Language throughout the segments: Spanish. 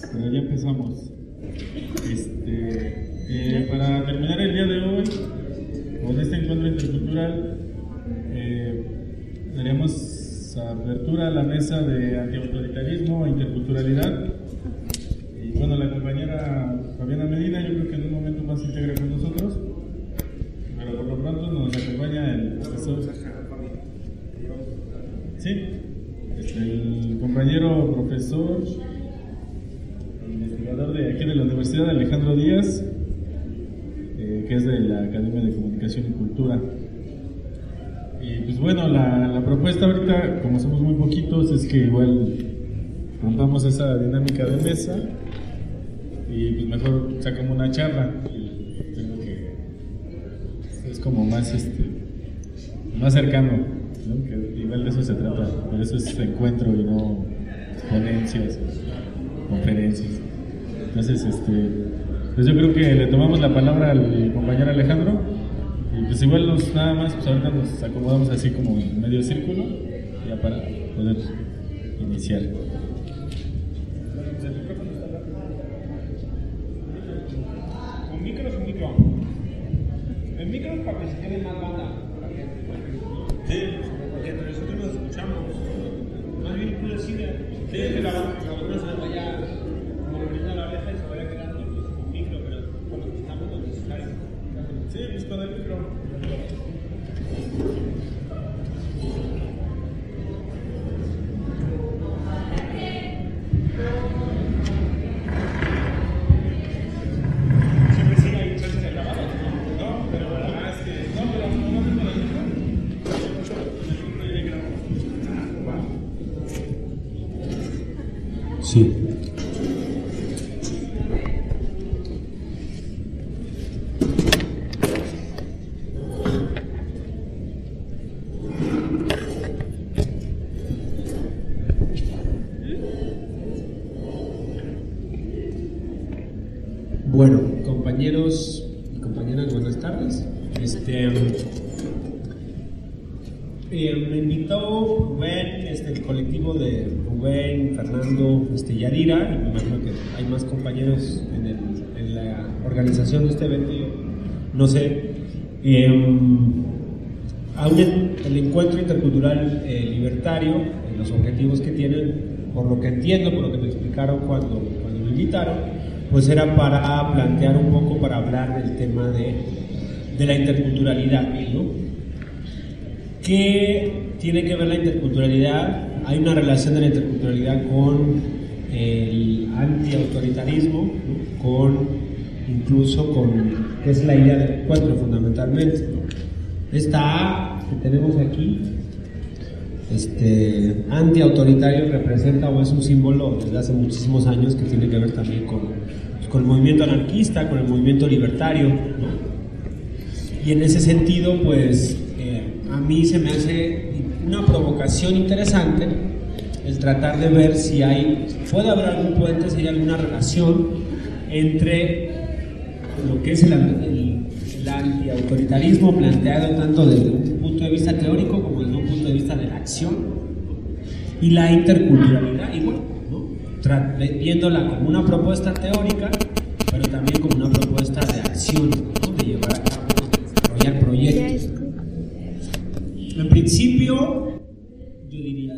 pero ya empezamos. Para terminar el día de hoy, con este encuentro intercultural, daremos apertura a la mesa de antiautoritarismo e interculturalidad. Y bueno, la compañera Fabiana Medina, yo creo que en un momento más se integra con nosotros, pero por lo pronto nos acompaña el profesor. Sí, el compañero profesor, investigador de aquí de la Universidad, Alejandro Díaz, que es de la Academia de Comunicación y Cultura. Y pues bueno, la propuesta ahorita, como somos muy poquitos, es que igual rompamos esa dinámica de mesa y pues mejor sacamos una charla. Tengo que es como más más cercano, ¿no? Que igual de eso se trata, por eso es encuentro y no ponencias, conferencias. Entonces, pues yo creo que le tomamos la palabra al compañero Alejandro y pues igual nada más, pues ahorita nos acomodamos así como en medio círculo ya para poder iniciar. ¿Con micro o sin micro? El micro es para que se quede más banda. Sí, porque entre nosotros nos escuchamos. Más bien tú decides. Sí, que la banda se vaya moviendo la oreja y se vaya quedando con micro, pero cuando estamos lo necesario. Sí, pues con el micro. Siempre sigue ahí chance de grabado, ¿no? Pero la verdad es que no, pero no me lo digo. Sí. Bueno, compañeros y compañeras, buenas tardes. Me invitó Rubén, el colectivo de Rubén, Fernando, Yadira, y me imagino que hay más compañeros en la organización de este evento, no sé, aún el encuentro intercultural libertario, los objetivos que tienen, por lo que entiendo, por lo que me explicaron cuando me invitaron, pues era para plantear un poco, para hablar del tema de la interculturalidad, ¿no? ¿Qué tiene que ver la interculturalidad? Hay una relación de la interculturalidad con el antiautoritarismo, ¿no? Incluso con, ¿qué es la idea del encuentro fundamentalmente, ¿no? Esta A que tenemos aquí, antiautoritario, representa o es un símbolo desde hace muchísimos años que tiene que ver también con el movimiento anarquista, con el movimiento libertario, ¿no? Y en ese sentido, pues a mí se me hace una provocación interesante el tratar de ver si puede haber algún puente, si hay alguna relación entre lo que es el antiautoritarismo planteado tanto desde un punto de vista teórico como desde un punto de vista de la acción y la interculturalidad igual, ¿no? Viéndola como una propuesta teórica, pero también como una propuesta de acción, ¿no? De llevar a cabo, desarrollar proyectos. En principio, yo diría,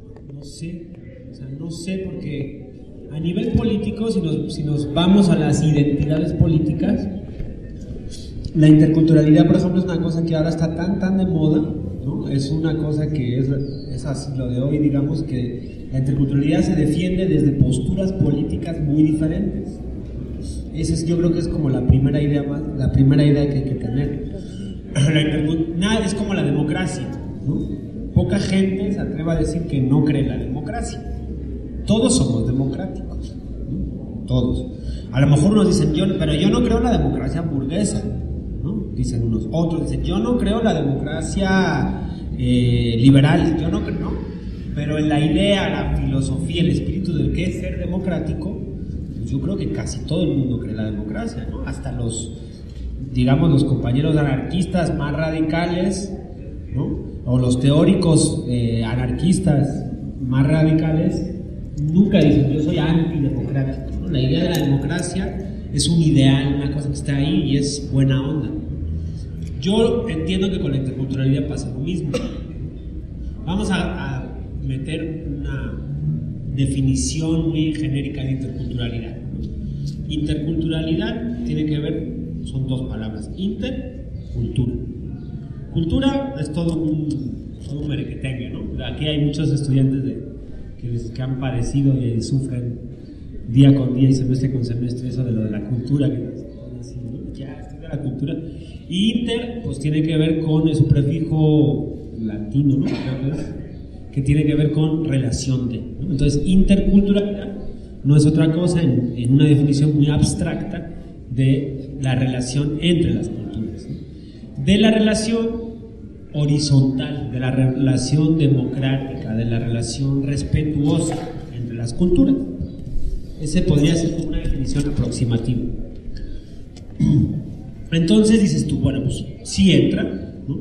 no sé porque a nivel político, si nos vamos a las identidades políticas, la interculturalidad, por ejemplo, es una cosa que ahora está tan de moda, ¿no? Es una cosa que es así lo de hoy, digamos, que la interculturalidad se defiende desde posturas políticas muy diferentes. Yo creo que es como la primera idea que hay que tener. Nada, es como la democracia, ¿no? Poca gente se atreve a decir que no cree en la democracia. Todos somos democráticos, ¿no? Todos. A lo mejor unos dicen, pero yo no creo en la democracia burguesa, ¿no? Dicen unos. Otros dicen, yo no creo en la democracia liberal, yo no creo, ¿no? Pero en la idea, la filosofía, el espíritu del que es ser democrático, pues yo creo que casi todo el mundo cree en la democracia, ¿no? Hasta los compañeros anarquistas más radicales, ¿no? O los teóricos anarquistas más radicales, nunca dicen yo soy antidemocrático, ¿no? La idea de la democracia es un ideal, una cosa que está ahí y es buena onda. Yo entiendo que con la interculturalidad pasa lo mismo. Vamos a meter una definición muy genérica de interculturalidad. Interculturalidad tiene que ver, son dos palabras, inter, cultura. Cultura es todo un merequetengue, ¿no? Aquí hay muchos estudiantes que han padecido y sufren día con día y semestre con semestre eso de lo de la cultura, que así, ¿no? Ya estudia la cultura. Y inter, pues tiene que ver con su prefijo latino, ¿no? Que tiene que ver con relación de, ¿no? Entonces, interculturalidad no es otra cosa en una definición muy abstracta de la relación entre las culturas, ¿no? De la relación horizontal, de la relación democrática, de la relación respetuosa entre las culturas. Ese podría ser una definición aproximativa. Entonces dices tú, bueno, pues sí entra, ¿no?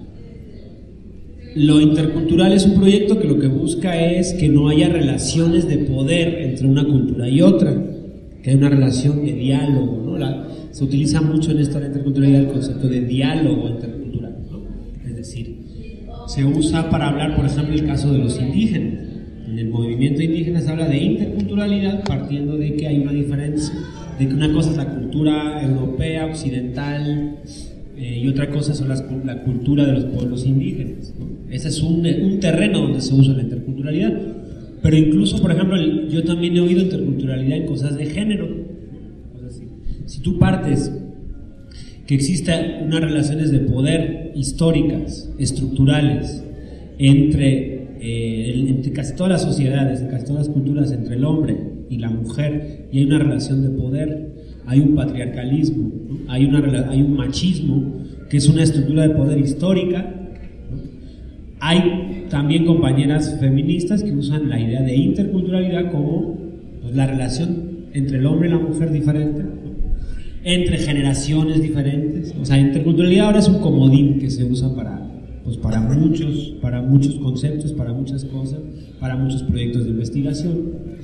Lo intercultural es un proyecto que lo que busca es que no haya relaciones de poder entre una cultura y otra, que haya una relación de diálogo, ¿no? Se utiliza mucho en esta interculturalidad el concepto de diálogo intercultural, ¿no? Es decir, se usa para hablar, por ejemplo, el caso de los indígenas. En el movimiento indígena se habla de interculturalidad partiendo de que hay una diferencia, de que una cosa es la cultura europea, occidental, y otra cosa son la cultura de los pueblos indígenas, ¿no? Ese es un terreno donde se usa la interculturalidad. Pero incluso, por ejemplo, yo también he oído interculturalidad en cosas de género. Si tú partes que existen unas relaciones de poder históricas, estructurales, entre casi todas las sociedades, casi todas las culturas, entre el hombre y la mujer, y hay una relación de poder, hay un patriarcalismo, ¿no? hay un machismo, que es una estructura de poder histórica, ¿no? Hay también compañeras feministas que usan la idea de interculturalidad como pues, la relación entre el hombre y la mujer diferente, ¿no? Entre generaciones diferentes. O sea, interculturalidad ahora es un comodín que se usa para muchos conceptos, para muchas cosas, para muchos proyectos de investigación.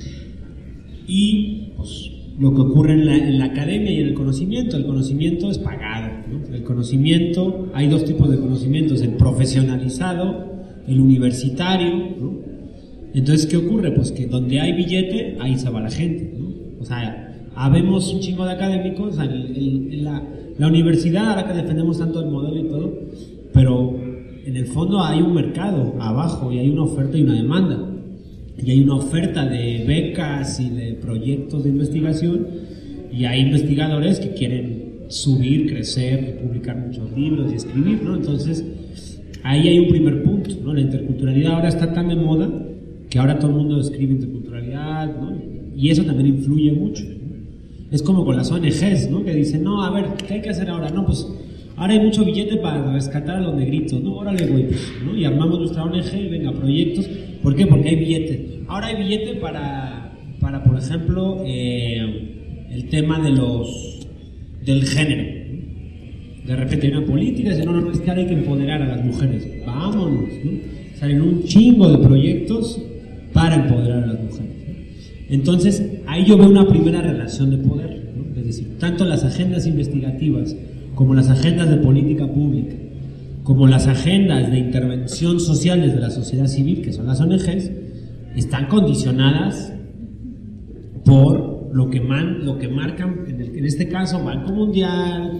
Y pues, lo que ocurre en la academia y en el conocimiento es pagado, ¿no? El conocimiento, hay dos tipos de conocimientos, el profesionalizado, el universitario, ¿no? Entonces, ¿qué ocurre? Pues que donde hay billete, ahí se va la gente, ¿no? O sea, habemos un chingo de académicos, en la universidad, ahora que defendemos tanto el modelo y todo, pero en el fondo hay un mercado abajo y hay una oferta y una demanda. Y hay una oferta de becas y de proyectos de investigación y hay investigadores que quieren subir, crecer, publicar muchos libros y escribir, ¿no? Entonces, ahí hay un primer punto, ¿no? La interculturalidad ahora está tan de moda que ahora todo el mundo escribe interculturalidad, ¿no? Y eso también influye mucho, ¿no? Es como con las ONGs, ¿no? Que dicen, no, a ver, ¿qué hay que hacer ahora? No, pues ahora hay mucho billete para rescatar a los negritos, ¿no? Órale, güey, ¿no? Y armamos nuestra ONG y venga, proyectos. ¿Por qué? Porque hay billete. Ahora hay billete para por ejemplo, el tema del género. De repente hay una política y dice, no, es que ahora hay que empoderar a las mujeres. Vámonos, ¿no? Salen un chingo de proyectos para empoderar a las mujeres, ¿no? Entonces, ahí yo veo una primera relación de poder, ¿no? Es decir, tanto las agendas investigativas como las agendas de política pública, como las agendas de intervención social desde la sociedad civil, que son las ONGs, están condicionadas por lo que marcan, en este caso, Banco Mundial,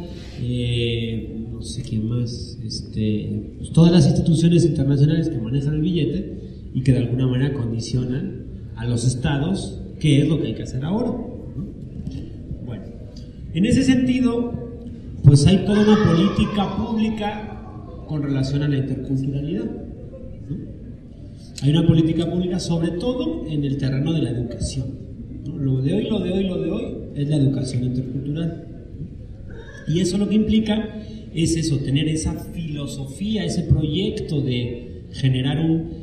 no sé quién más, pues todas las instituciones internacionales que manejan el billete y que de alguna manera condicionan a los estados qué es lo que hay que hacer ahora, ¿no? Bueno, en ese sentido, pues hay toda una política pública con relación a la interculturalidad, ¿no? Hay una política pública sobre todo en el terreno de la educación, ¿no? Lo de hoy es la educación intercultural, ¿no? Y eso lo que implica es eso, tener esa filosofía, ese proyecto de generar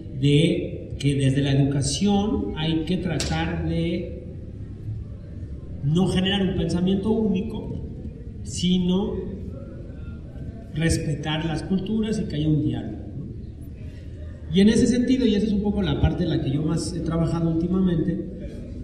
que desde la educación hay que tratar de no generar un pensamiento único, sino respetar las culturas y que haya un diálogo, ¿no? Y en ese sentido, y esa es un poco la parte en la que yo más he trabajado últimamente,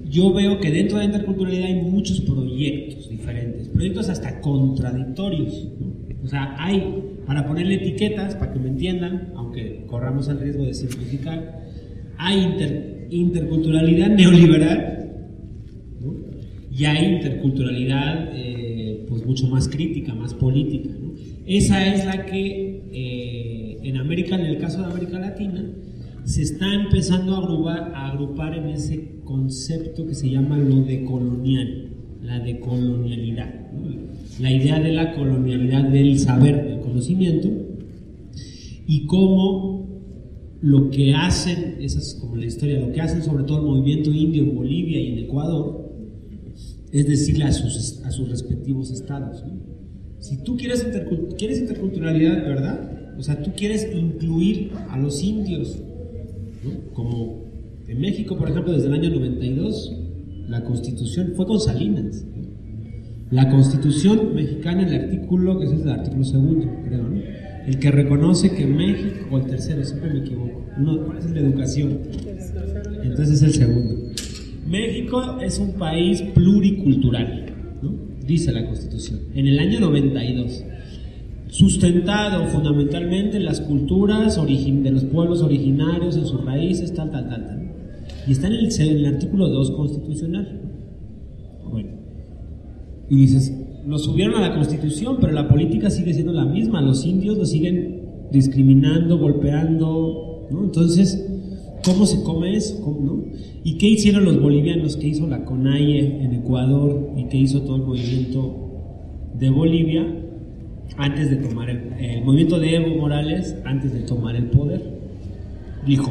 yo veo que dentro de la interculturalidad hay muchos proyectos diferentes, proyectos hasta contradictorios, ¿no? O sea, hay, para ponerle etiquetas, para que me entiendan, aunque corramos el riesgo de simplificar, hay interculturalidad neoliberal, ¿no? Y hay interculturalidad pues mucho más crítica, más política, ¿no? Esa es la que en América, en el caso de América Latina, se está empezando a agrupar en ese concepto que se llama lo decolonial, la decolonialidad, ¿no? La idea de la colonialidad del saber, del conocimiento, y cómo lo que hacen, esa es como la historia, lo que hacen sobre todo el movimiento indio en Bolivia y en Ecuador, es decirle a sus respectivos estados, ¿no? Si tú quieres interculturalidad, ¿verdad? O sea, tú quieres incluir a los indios, ¿no? Como en México, por ejemplo, desde el año 92, la Constitución fue con Salinas, ¿no? La Constitución mexicana, el artículo, que es el artículo segundo, creo, ¿no? El que reconoce que México, o el tercero, siempre me equivoco, ¿cuál es el de educación? Entonces es el segundo. México es un país pluricultural, ¿no? Dice la Constitución, en el año 92, sustentado fundamentalmente en las culturas de los pueblos originarios, en sus raíces, tal. Y está en el artículo 2 constitucional. Bueno, y dices, lo subieron a la Constitución, pero la política sigue siendo la misma, los indios lo siguen discriminando, golpeando, ¿no? Entonces, ¿cómo se come eso? ¿No? ¿Y qué hicieron los bolivianos? ¿Qué hizo la CONAIE en Ecuador? ¿Y qué hizo todo el movimiento de Bolivia antes de tomar el movimiento de Evo Morales antes de tomar el poder? Dijo,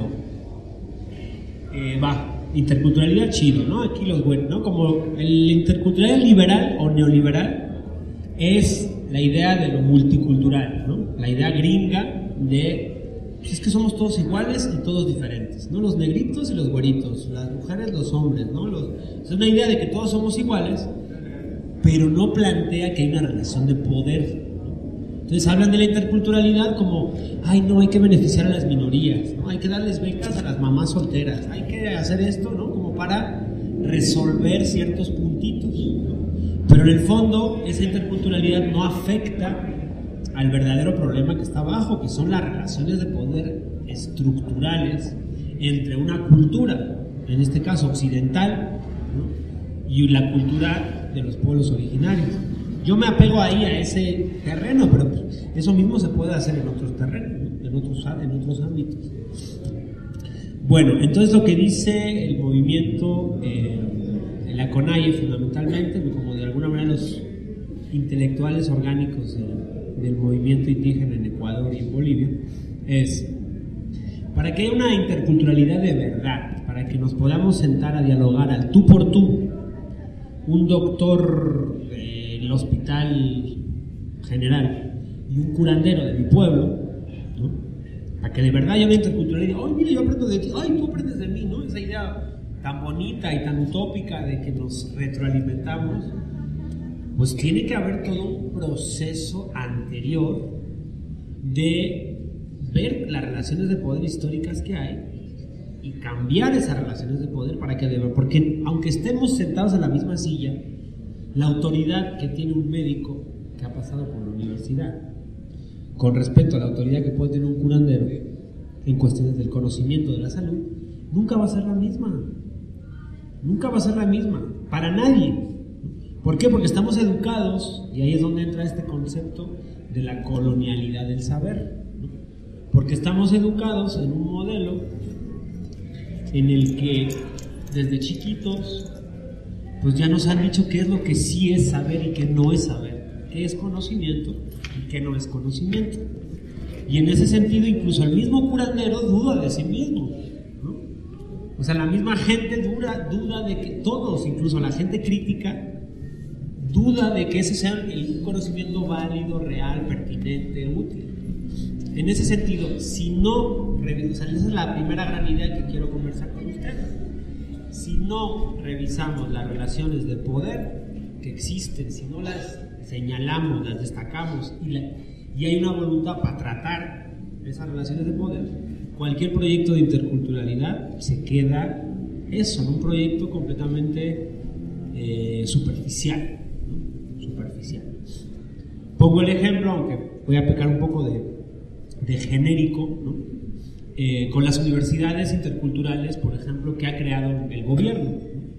interculturalidad chido, ¿no? Aquí los buenos, ¿no? Como el interculturalidad liberal o neoliberal es la idea de lo multicultural, ¿no? La idea gringa de pues es que somos todos iguales y todos diferentes, ¿no? Los negritos y los güeritos, las mujeres, los hombres, ¿no? Es una idea de que todos somos iguales, pero no plantea que hay una relación de poder, ¿no? Entonces hablan de la interculturalidad como, ay, no, hay que beneficiar a las minorías, ¿no? Hay que darles becas a las mamás solteras, hay que hacer esto, ¿no? Como para resolver ciertos puntitos, ¿no? Pero en el fondo esa interculturalidad no afecta al verdadero problema que está abajo, que son las relaciones de poder estructurales entre una cultura, en este caso occidental, ¿no? Y la cultura de los pueblos originarios. Yo me apego ahí a ese terreno, pero pues, eso mismo se puede hacer en otros terrenos, ¿no? en otros ámbitos. Bueno, entonces lo que dice el movimiento, la CONAIE fundamentalmente, como de alguna manera los intelectuales orgánicos del movimiento indígena en Ecuador y en Bolivia, es para que haya una interculturalidad de verdad, para que nos podamos sentar a dialogar al tú por tú, un doctor del hospital general y un curandero de mi pueblo, ¿no? Para que de verdad haya una interculturalidad. Ay, mira, yo aprendo de ti, ay, tú aprendes de mí, ¿no? Esa idea tan bonita y tan utópica de que nos retroalimentamos. Pues tiene que haber todo un proceso anterior de ver las relaciones de poder históricas que hay y cambiar esas relaciones de poder para que porque aunque estemos sentados en la misma silla, la autoridad que tiene un médico que ha pasado por la universidad con respecto a la autoridad que puede tener un curandero en cuestiones del conocimiento de la salud, nunca va a ser la misma. Nunca va a ser la misma, para nadie. ¿Por qué? Porque estamos educados, y ahí es donde entra este concepto de la colonialidad del saber, ¿no? Porque estamos educados en un modelo en el que desde chiquitos pues ya nos han dicho qué es lo que sí es saber y qué no es saber, qué es conocimiento y qué no es conocimiento. Y en ese sentido incluso el mismo curandero duda de sí mismo, ¿no? O sea, la misma gente duda de que todos, incluso la gente crítica, duda de que ese sea el conocimiento válido, real, pertinente, útil. En ese sentido, si no, o sea, esa es la primera gran idea que quiero conversar con ustedes. Si no revisamos las relaciones de poder que existen, si no las señalamos, las destacamos y hay una voluntad para tratar esas relaciones de poder, cualquier proyecto de interculturalidad se queda eso, en un proyecto completamente superficial, ¿no? Superficial. Pongo el ejemplo, aunque voy a pecar un poco de genérico, ¿no? Con las universidades interculturales, por ejemplo, que ha creado el gobierno,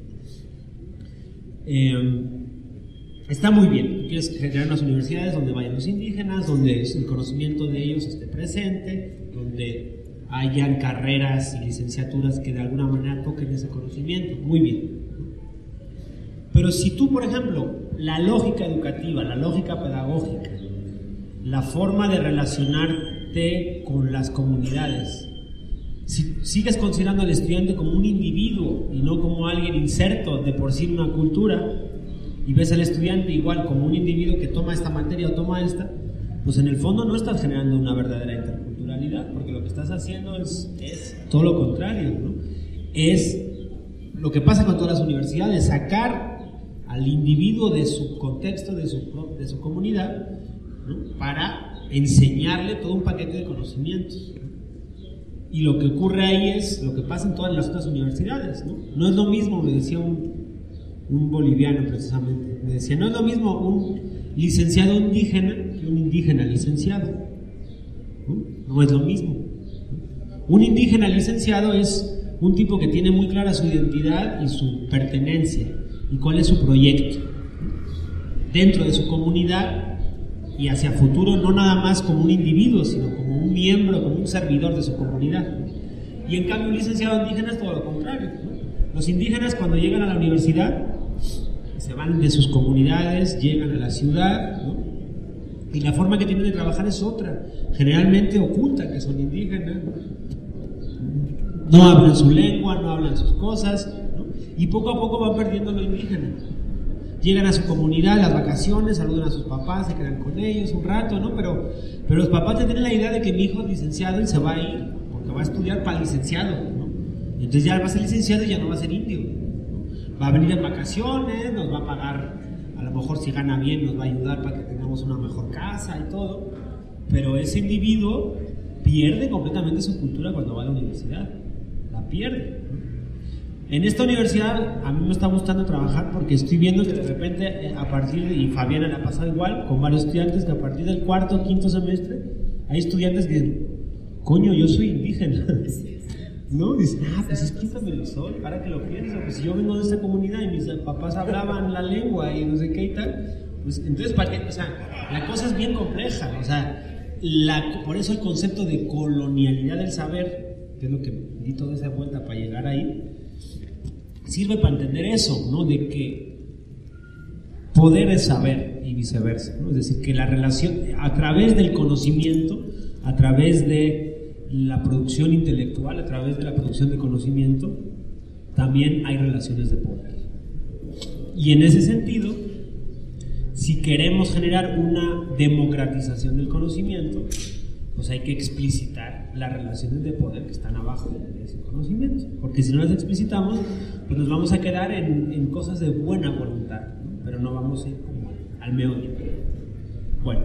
¿no? Está muy bien, quieres generar unas universidades donde vayan los indígenas, donde el conocimiento de ellos esté presente, donde hayan carreras y licenciaturas que de alguna manera toquen ese conocimiento, muy bien. Pero si tú, por ejemplo, la lógica educativa, la lógica pedagógica, la forma de relacionarte con las comunidades, si sigues considerando al estudiante como un individuo y no como alguien inserto de por sí en una cultura, y ves al estudiante igual como un individuo que toma esta materia o toma esta, pues en el fondo no estás generando una verdadera interculturalidad, porque lo que estás haciendo es todo lo contrario, ¿no? Es lo que pasa con todas las universidades, sacar al individuo de su contexto, de su comunidad, ¿no? Para enseñarle todo un paquete de conocimientos. Y lo que ocurre ahí es lo que pasa en todas las otras universidades, ¿no? No es lo mismo, me decía un boliviano precisamente, me decía, no es lo mismo un licenciado indígena que un indígena licenciado, ¿no? No es lo mismo. Un indígena licenciado es un tipo que tiene muy clara su identidad y su pertenencia y cuál es su proyecto dentro de su comunidad y hacia futuro, no nada más como un individuo, sino como un miembro, como un servidor de su comunidad. Y en cambio un licenciado indígena es todo lo contrario, ¿no? Los indígenas cuando llegan a la universidad se van de sus comunidades, llegan a la ciudad, ¿no? Y la forma que tienen de trabajar es otra. Generalmente ocultan que son indígenas, no hablan su lengua, no hablan sus cosas, ¿no? Y poco a poco van perdiendo lo indígena. Llegan a su comunidad, las vacaciones, saludan a sus papás, se quedan con ellos un rato, ¿no? Pero los papás tienen la idea de que mi hijo es licenciado y se va a ir porque va a estudiar para licenciado, ¿no? Entonces ya va a ser licenciado y ya no va a ser indio, ¿no? Va a venir en vacaciones, nos va a pagar, a lo mejor si gana bien nos va a ayudar para que tengamos una mejor casa y todo, pero ese individuo pierde completamente su cultura cuando va a la universidad, la pierde, ¿no? En esta universidad a mí me está gustando trabajar porque estoy viendo que de repente a partir de, y Fabiana le ha pasado igual con varios estudiantes, que a partir del cuarto o quinto semestre hay estudiantes que dicen, coño, yo soy indígena, ¿no? Dicen, pues explícame lo soy, para que lo pienso, pues si yo vengo de esta comunidad y mis papás hablaban la lengua y no sé qué y tal, pues entonces, ¿para qué? O sea, la cosa es bien compleja, o sea, por eso el concepto de colonialidad del saber, que es lo que di toda esa vuelta para llegar ahí, sirve para entender eso, ¿no? De que poder es saber y viceversa, ¿no? Es decir, que la relación, a través del conocimiento, a través de la producción intelectual, a través de la producción de conocimiento, también hay relaciones de poder. Y en ese sentido, si queremos generar una democratización del conocimiento, pues hay que explicitar las relaciones de poder que están abajo de ese conocimiento, porque si no las explicitamos, pues nos vamos a quedar en cosas de buena voluntad, ¿no? Pero no vamos a ir como al meollo. Bueno,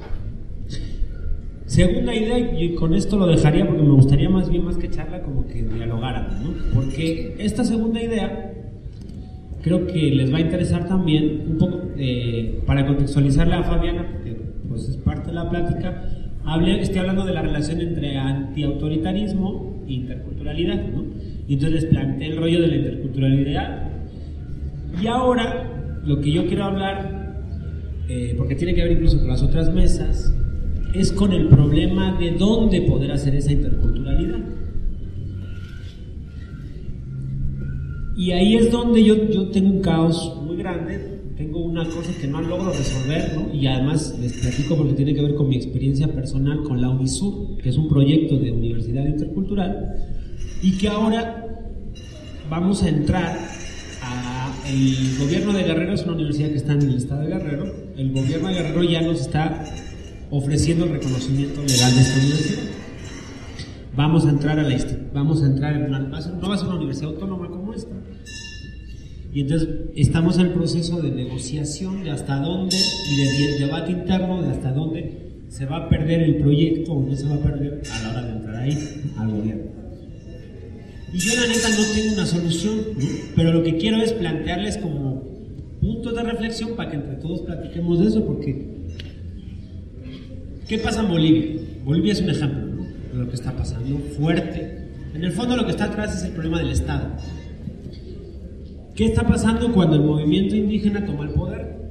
segunda idea, y con esto lo dejaría porque me gustaría más que charla como que dialogáramos, ¿no? Porque esta segunda idea creo que les va a interesar también un poco, para contextualizarla a Fabiana, porque pues es parte de la plática. Estoy hablando de la relación entre antiautoritarismo e interculturalidad, ¿no? Y entonces les planteé el rollo de la interculturalidad. Y ahora, lo que yo quiero hablar, porque tiene que ver incluso con las otras mesas, es con el problema de dónde poder hacer esa interculturalidad. Y ahí es donde yo tengo un caos muy grande. Tengo una cosa que no logro resolver, ¿no? Y además les platico porque tiene que ver con mi experiencia personal con la UNISUR, que es un proyecto de universidad intercultural, y que ahora vamos a entrar el gobierno de Guerrero. Es una universidad que está en el estado de Guerrero. El gobierno de Guerrero ya nos está ofreciendo el reconocimiento legal de esta universidad. Vamos a entrar en una, no va a ser una universidad autónoma como esta. Y entonces estamos en el proceso de negociación de hasta dónde y de debate interno de hasta dónde se va a perder el proyecto o no se va a perder a la hora de entrar ahí al gobierno. Y yo la neta no tengo una solución, ¿no? Pero lo que quiero es plantearles como puntos de reflexión para que entre todos platiquemos de eso, porque ¿qué pasa en Bolivia? Bolivia es un ejemplo, ¿no?, de lo que está pasando fuerte. En el fondo lo que está atrás es el problema del Estado. ¿Qué está pasando cuando el movimiento indígena toma el poder?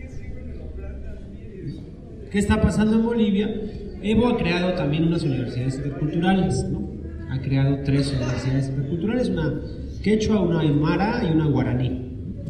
¿Qué está pasando en Bolivia? Evo ha creado también unas universidades interculturales, ¿no? Ha creado 3 universidades interculturales, una quechua, una aymara y una guaraní.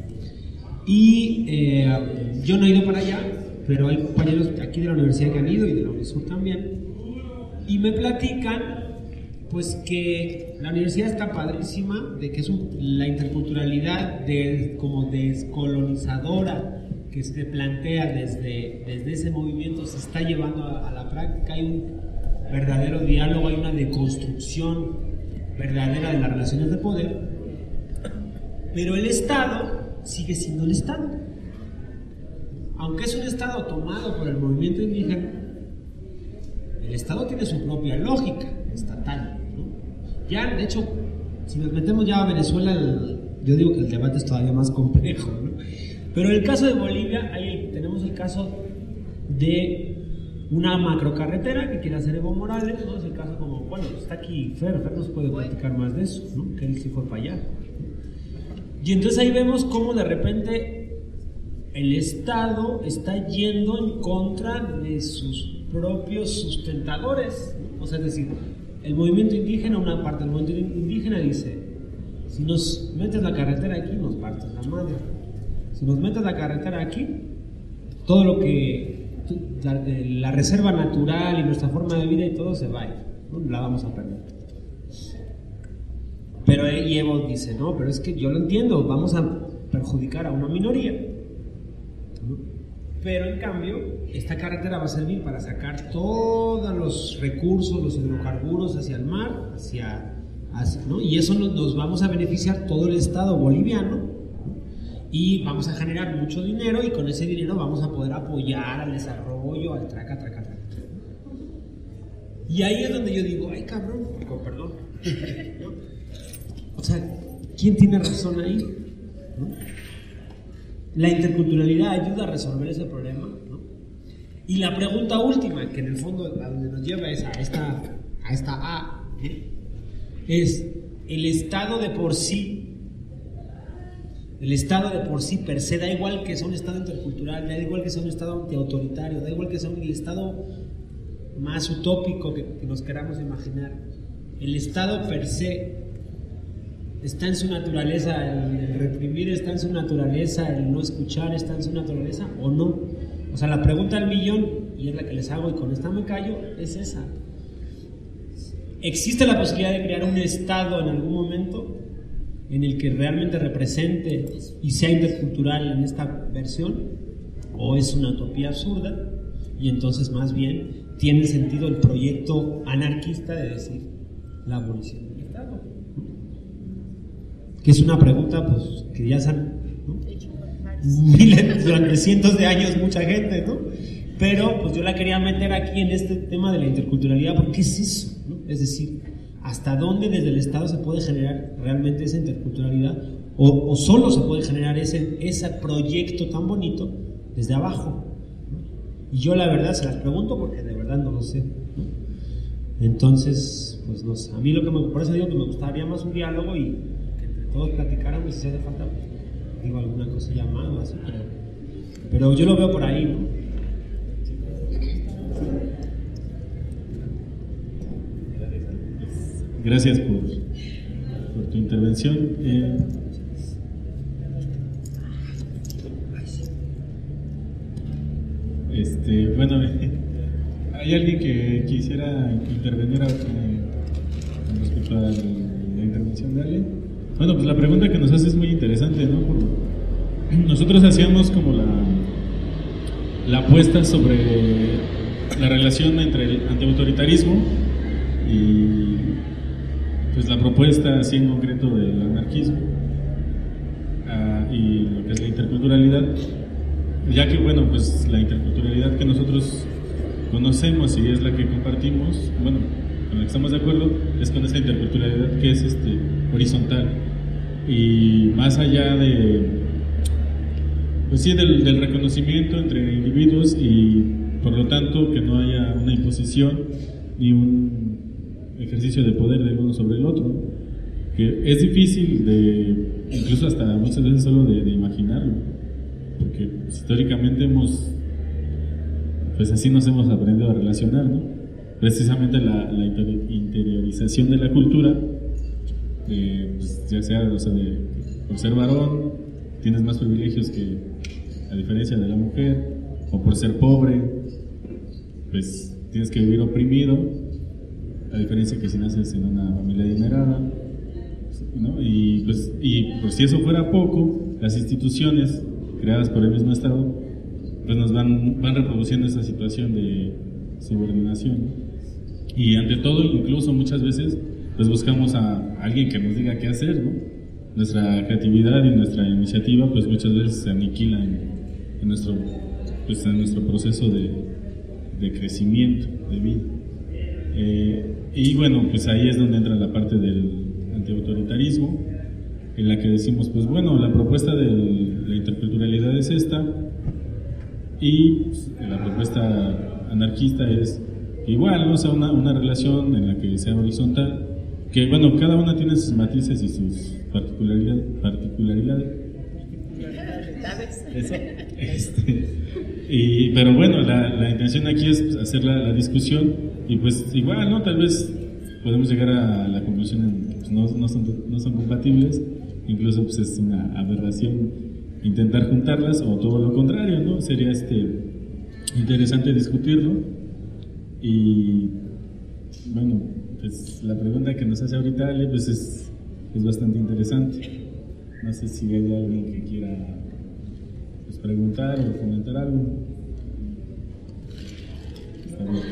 Y yo no he ido para allá, pero hay compañeros aquí de la universidad que han ido y de la UNISUR también, y me platican pues que la universidad está padrísima, de que es la interculturalidad como descolonizadora que se plantea desde ese movimiento se está llevando a la práctica. Hay un verdadero diálogo, hay una deconstrucción verdadera de las relaciones de poder, pero el Estado sigue siendo el Estado. Aunque es un Estado tomado por el movimiento indígena, el Estado tiene su propia lógica estatal, ¿no? Ya, de hecho, si nos metemos ya a Venezuela, yo digo que el debate es todavía más complejo, ¿no? Pero en el caso de Bolivia, tenemos el caso de una macrocarretera que quiere hacer Evo Morales, ¿no? Es el caso como, bueno, está aquí Fer nos puede platicar más de eso, ¿no? Que él sí fue para allá. Y entonces ahí vemos cómo de repente el Estado está yendo en contra de sus propios sustentadores, ¿no? O sea, es decir, el movimiento indígena, una parte del movimiento indígena dice, si nos metes la carretera aquí, nos partes la madre. Si nos metes la carretera aquí, todo lo que la reserva natural y nuestra forma de vida y todo se va, ¿no? La vamos a perder. Pero Evo dice, no, pero es que yo lo entiendo, vamos a perjudicar a una minoría, ¿no? Pero en cambio, esta carretera va a servir para sacar todos los recursos, los hidrocarburos hacia el mar, ¿no? Y eso nos vamos a beneficiar todo el Estado boliviano, ¿no? Y vamos a generar mucho dinero y con ese dinero vamos a poder apoyar al desarrollo, al traca. Y ahí es donde yo digo, ay cabrón, perdón, ¿no? O sea, ¿quién tiene razón ahí? ¿No? La interculturalidad ayuda a resolver ese problema, ¿no? Y la pregunta última, que en el fondo a donde nos lleva es a esta A, ¿no? Es el Estado de por sí. El Estado de por sí per se, da igual que sea un Estado intercultural, da igual que sea un Estado antiautoritario, da igual que sea el Estado más utópico que nos queramos imaginar. El Estado per se está en su naturaleza, el reprimir está en su naturaleza, el no escuchar está en su naturaleza, ¿o no? O sea, la pregunta del millón, y es la que les hago y con esta me callo, es esa. ¿Existe la posibilidad de crear un Estado en algún momento en el que realmente represente y sea intercultural en esta versión? ¿O es una utopía absurda? Y entonces más bien tiene sentido el proyecto anarquista de decir la abolición del Estado, ¿no? Que es una pregunta pues que ya se han, ¿no?, durante cientos de años mucha gente, ¿no? Pero pues yo la quería meter aquí en este tema de la interculturalidad, porque es eso, ¿no? Es decir, ¿hasta dónde desde el Estado se puede generar realmente esa interculturalidad? O solo se puede generar ese proyecto tan bonito desde abajo, ¿no? Y yo la verdad se las pregunto porque de verdad no lo sé, ¿no? Entonces, pues no sé, a mí por eso digo que me gustaría más un diálogo y que entre todos platicáramos, y si hace falta, pues, digo alguna cosilla más o así, pero yo lo veo por ahí, ¿no? Gracias por tu intervención. Bueno, ¿hay alguien que quisiera intervenir con respecto a la intervención de alguien? Bueno, pues la pregunta que nos hace es muy interesante, ¿no? Nosotros hacíamos como la apuesta sobre la relación entre el antiautoritarismo y pues la propuesta así en concreto del anarquismo y lo que es la interculturalidad, ya que bueno, pues la interculturalidad que nosotros conocemos y es la que compartimos, bueno, con la que estamos de acuerdo es con esa interculturalidad que es horizontal y más allá de, pues sí, del reconocimiento entre individuos y por lo tanto que no haya una imposición ni un ejercicio de poder del uno sobre el otro, que es difícil incluso hasta muchas veces solo de imaginarlo, porque históricamente pues así nos hemos aprendido a relacionar, ¿no? Precisamente la interiorización de la cultura, pues ya sea, por ser varón tienes más privilegios que a diferencia de la mujer, o por ser pobre, pues tienes que vivir oprimido, a diferencia que si naces en una familia adinerada, ¿no? Y pues si eso fuera poco, las instituciones creadas por el mismo Estado pues nos van reproduciendo esa situación de subordinación, ¿no? Y ante todo, incluso muchas veces pues buscamos a alguien que nos diga qué hacer, ¿no? Nuestra creatividad y nuestra iniciativa pues muchas veces se aniquila en nuestro proceso de crecimiento, de vida. Y bueno, pues ahí es donde entra la parte del antiautoritarismo, en la que decimos, pues bueno, la propuesta de la interculturalidad es esta, y pues, la propuesta anarquista es igual, ¿no? O sea, una relación en la que sea horizontal, que bueno, cada una tiene sus matices y sus particularidades. Eso. Pero bueno, la intención aquí es pues, hacer la discusión y pues igual, ¿no? Tal vez podemos llegar a la conclusión en que pues, no son compatibles, incluso pues es una aberración intentar juntarlas o todo lo contrario, ¿no? Sería interesante discutirlo y bueno, pues la pregunta que nos hace ahorita Ale pues es bastante interesante. No sé si hay alguien que quiera pues, preguntar o comentar algo. Está bien.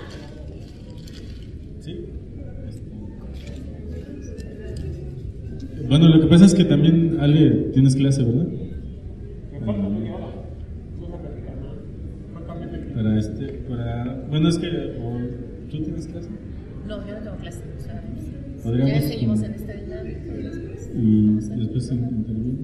¿Sí? Bueno, lo que pasa es que también, Ale, tienes clase, ¿verdad? Bueno, es que ¿tú tienes clase? No, yo no tengo clase. O sea, podríamos ya seguimos en esta dinámica y después interviene.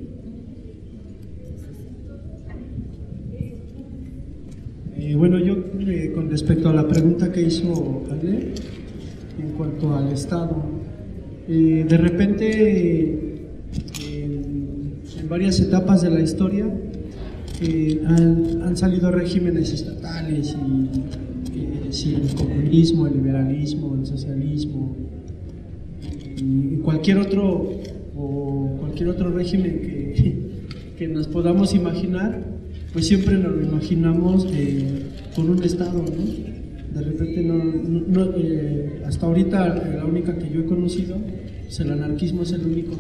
Bueno, yo con respecto a la pregunta que hizo Ale en cuanto al Estado, de repente en varias etapas de la historia han salido regímenes estatales y el comunismo, el liberalismo, el socialismo y cualquier otro régimen que nos podamos imaginar, pues siempre nos lo imaginamos con un Estado, ¿no? De repente hasta ahorita la única que yo he conocido, pues el anarquismo es el único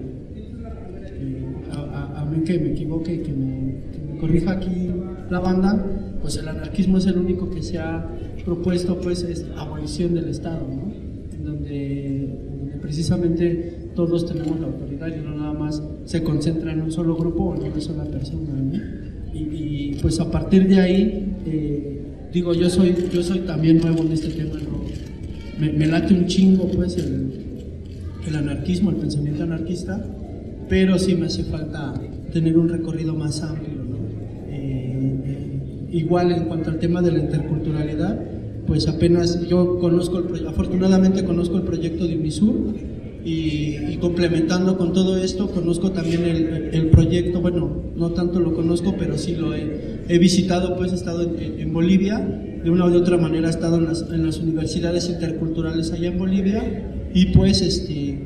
a mí que me equivoque, que me corrija aquí la banda, pues el anarquismo es el único que se ha propuesto, pues es abolición del Estado, ¿no? En donde precisamente todos tenemos la autoridad y no nada más se concentra en un solo grupo o en una sola persona, ¿no? Y pues a partir de ahí, digo, yo soy también nuevo en este tema, ¿no? Me late un chingo pues el anarquismo, el pensamiento anarquista, pero sí me hace falta tener un recorrido más amplio, ¿no? Igual en cuanto al tema de la interculturalidad, pues apenas yo afortunadamente conozco el proyecto de UNISUR y complementando con todo esto conozco también el proyecto, bueno, no tanto lo conozco, pero sí lo he visitado, pues he estado en Bolivia, de una u de otra manera he estado en las universidades interculturales allá en Bolivia y pues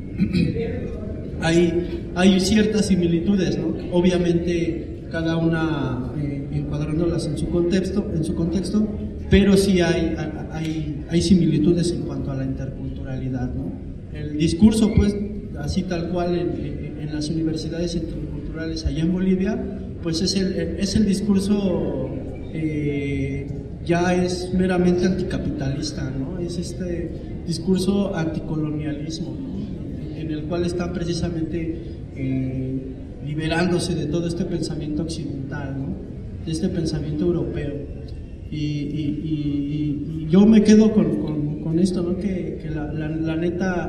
hay ciertas similitudes, ¿no? Obviamente cada una encuadrándolas en su contexto, pero sí hay similitudes en cuanto a la interculturalidad, ¿no? El discurso, pues, así tal cual en las universidades interculturales allá en Bolivia, pues es el discurso ya es meramente anticapitalista, ¿no? Es este discurso anticolonialismo, ¿no? En el cual están precisamente liberándose de todo este pensamiento occidental, ¿no? De este pensamiento europeo. Y yo me quedo con con esto, ¿no? Que la neta,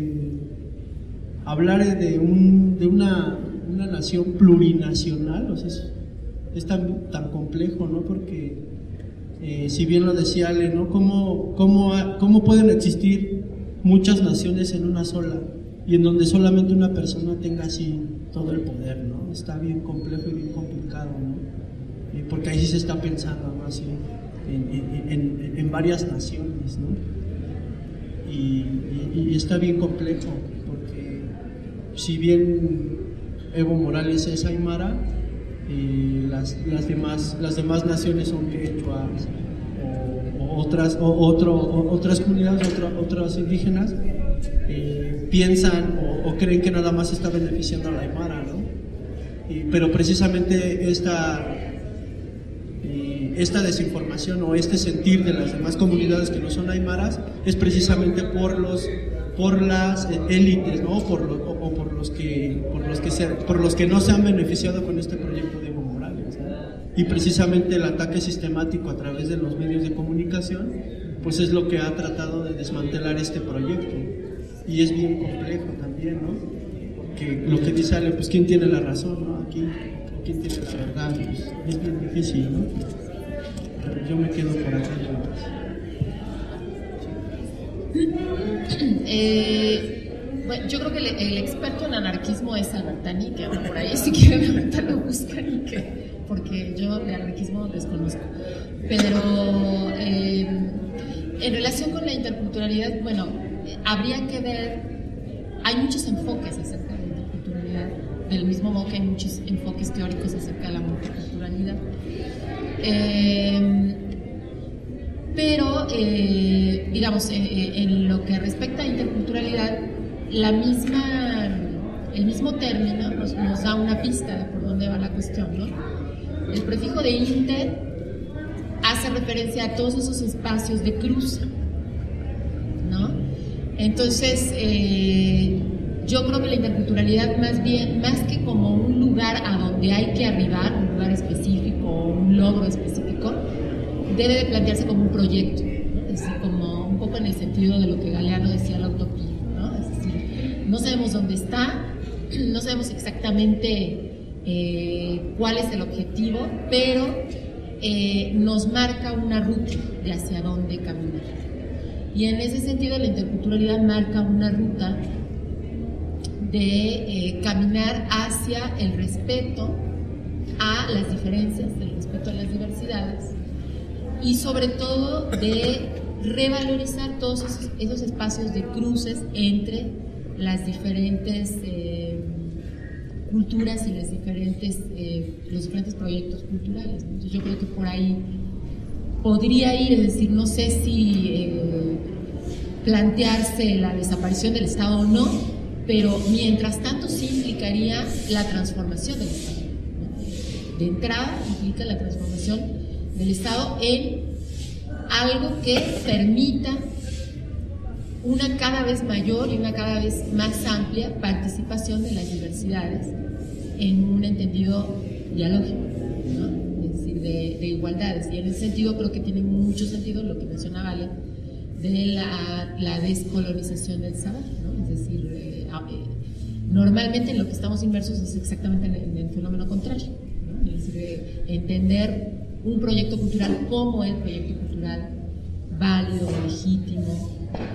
hablar de una nación plurinacional, o sea, es tan complejo, ¿no? Porque si bien lo decía Ale, ¿no? ¿Cómo pueden existir muchas naciones en una sola y en donde solamente una persona tenga así todo el poder, ¿no? Está bien complejo y bien complicado, ¿no? Porque ahí sí se está pensando, ¿no? Así, en varias naciones, ¿no? Y está bien complejo, porque si bien Evo Morales es aymara, las demás naciones son quechuas o otras comunidades, otras indígenas, piensan o creen que nada más está beneficiando a la aymara, ¿no? Pero precisamente esta desinformación o este sentir de las demás comunidades que no son aymaras es precisamente por las élites, ¿no? por los que no se han beneficiado con este proyecto de Evo Morales, ¿no? Y precisamente el ataque sistemático a través de los medios de comunicación pues es lo que ha tratado de desmantelar este proyecto, y es bien complejo también, ¿no? Porque lo que dice Ale, pues quién tiene la razón, ¿no? Aquí quién tiene la verdad, pues, es bien difícil, ¿no? Pero yo me quedo por acá. Bueno, yo creo que el experto en anarquismo es Albertani, que anda por ahí, si quieren ahorita lo buscan, porque yo de anarquismo desconozco. Pero en relación con la interculturalidad, bueno, habría que ver, hay muchos enfoques acerca de la interculturalidad, del mismo modo que hay muchos enfoques teóricos acerca de la multiculturalidad. Pero, digamos, en lo que respecta a interculturalidad, el mismo término nos da una pista de por dónde va la cuestión, ¿no? El prefijo de inter hace referencia a todos esos espacios de cruce, ¿no? Entonces, yo creo que la interculturalidad más que como un lugar a donde hay que arribar, un lugar específico o un logro específico, debe de plantearse como un proyecto, ¿no? Es decir, como un poco en el sentido de lo que Galeano decía, la utopía, ¿no? Es decir, no sabemos dónde está, no sabemos exactamente cuál es el objetivo, pero nos marca una ruta de hacia dónde caminar. Y en ese sentido la interculturalidad marca una ruta de caminar hacia el respeto a las diferencias, el respeto a las diversidades, y sobre todo de revalorizar todos esos espacios de cruces entre las diferentes culturas y los diferentes proyectos culturales. Entonces yo creo que por ahí podría ir, es decir, no sé si plantearse la desaparición del Estado o no, pero mientras tanto sí implicaría la transformación del Estado, ¿no? De entrada implica la transformación del Estado en algo que permita una cada vez mayor y una cada vez más amplia participación de las diversidades en un entendido dialógico, ¿no? Es decir, de igualdades. Y en ese sentido creo que tiene mucho sentido lo que mencionaba Ale de la descolonización del saber, ¿no? Es decir, normalmente en lo que estamos inmersos es exactamente en el fenómeno contrario, ¿no? Es decir, entender un proyecto cultural como el proyecto cultural válido, legítimo,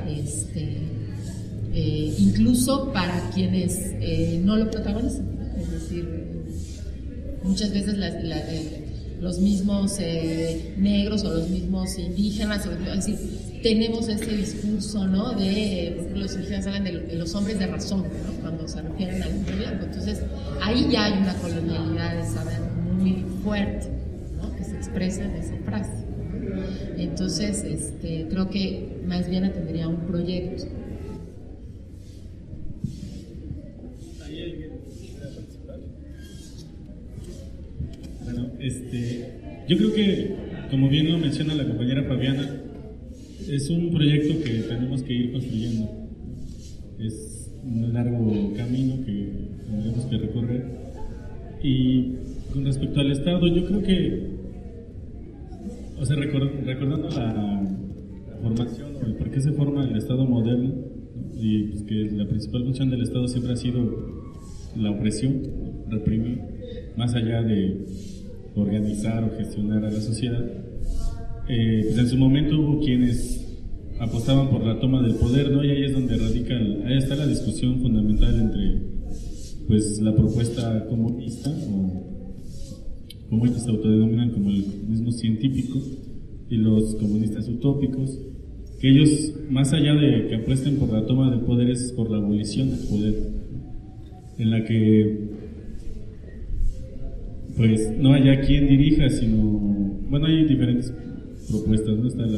incluso para quienes no lo protagonizan, ¿no? Es decir, muchas veces los mismos negros o los mismos indígenas, es decir, tenemos ese discurso, ¿no? Por ejemplo, los indígenas hablan de los hombres de razón, ¿no? Cuando se refieren al hombre blanco. Entonces, ahí ya hay una colonialidad de saber muy fuerte, ¿no? Que se expresa en esa frase. Entonces, creo que más bien atendería a un proyecto. Bueno, yo creo que, como bien lo menciona la compañera Fabiana, es un proyecto que tenemos que ir construyendo. Es un largo camino que tendremos que recorrer. Y con respecto al Estado, yo creo que, o sea, recordando formación o el por qué se forma el Estado moderno, ¿no? Y pues que la principal función del Estado siempre ha sido la opresión, reprimir, más allá de organizar o gestionar a la sociedad. Pues en su momento hubo quienes apostaban por la toma del poder, ¿no? Y ahí es donde radica, ahí está la discusión fundamental entre pues la propuesta comunista, o como ellos se autodenominan como el comunismo científico, y los comunistas utópicos, que ellos, más allá de que apuesten por la toma del poder, es por la abolición del poder, en la que pues no haya quien dirija, sino, bueno, hay diferentes propuestas, ¿no? Está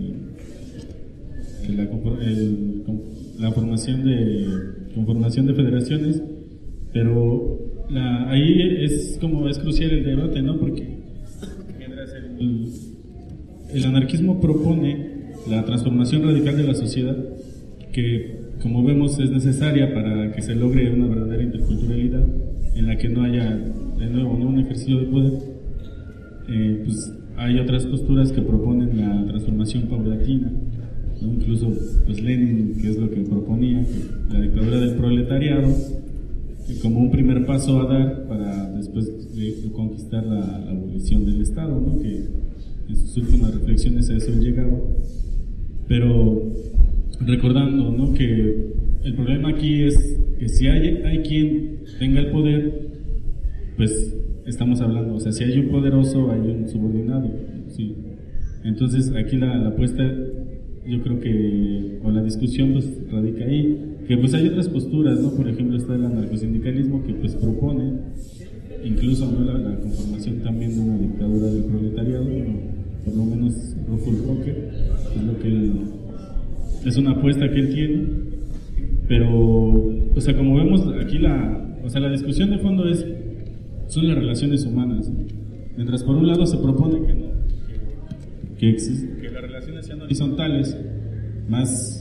la conformación de federaciones, pero ahí es crucial el debate, ¿no? Porque mientras el anarquismo propone la transformación radical de la sociedad, que como vemos es necesaria para que se logre una verdadera interculturalidad en la que no haya de nuevo, ¿no?, un ejercicio de poder, pues hay otras posturas que proponen la transformación paulatina, ¿no? Incluso pues Lenin, que es lo que proponía, que la dictadura del proletariado, como un primer paso a dar para después de conquistar la abolición del Estado, ¿no? Que en sus últimas reflexiones a eso él llegaba, pero recordando, ¿no?, que el problema aquí es que si hay quien tenga el poder, pues estamos hablando, o sea, si hay un poderoso, hay un subordinado, ¿sí? Entonces aquí la apuesta, yo creo que, o la discusión pues radica ahí, que pues hay otras posturas, ¿no? Por ejemplo está el anarcosindicalismo, que pues propone incluso, ¿no?, la conformación también de una dictadura del proletariado, o por lo menos Rufus Rocker, es lo que es una apuesta que él tiene, pero, o sea, como vemos aquí la discusión de fondo son las relaciones humanas, ¿no? Mientras por un lado se propone que las relaciones sean horizontales, más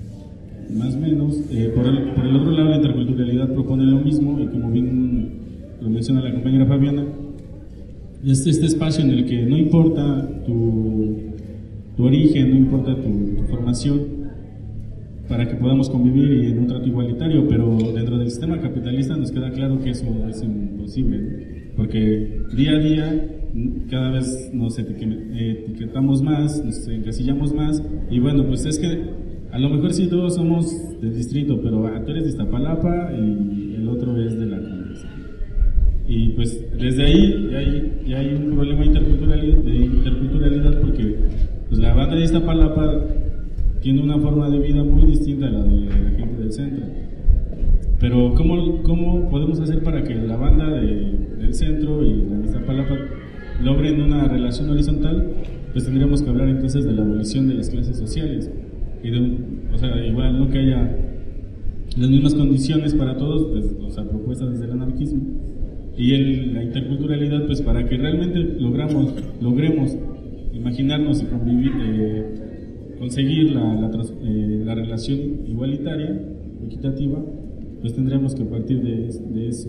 menos, por el otro lado la interculturalidad propone lo mismo, y como bien lo menciona la compañera Fabiana, este espacio en el que no importa tu origen, no importa tu formación, para que podamos convivir y en un trato igualitario, pero dentro del sistema capitalista nos queda claro que eso es imposible, ¿no? Porque día a día cada vez nos etiquetamos más, nos encasillamos más, y bueno, pues es que a lo mejor sí todos somos del distrito, pero tú eres de Iztapalapa y el otro es de la Condesa. Y pues desde ahí ya hay un problema de interculturalidad, porque pues la banda de Iztapalapa tiene una forma de vida muy distinta a la de la gente del centro. Pero ¿cómo podemos hacer para que la banda del centro y la de Iztapalapa logren una relación horizontal? Pues tendríamos que hablar entonces de la abolición de las clases sociales, y o sea, igual, ¿no?, que haya las mismas condiciones para todos, pues, o sea, propuestas desde el anarquismo, y la interculturalidad, pues para que realmente logremos imaginarnos y convivir, conseguir la relación igualitaria, equitativa, pues tendríamos que partir de eso,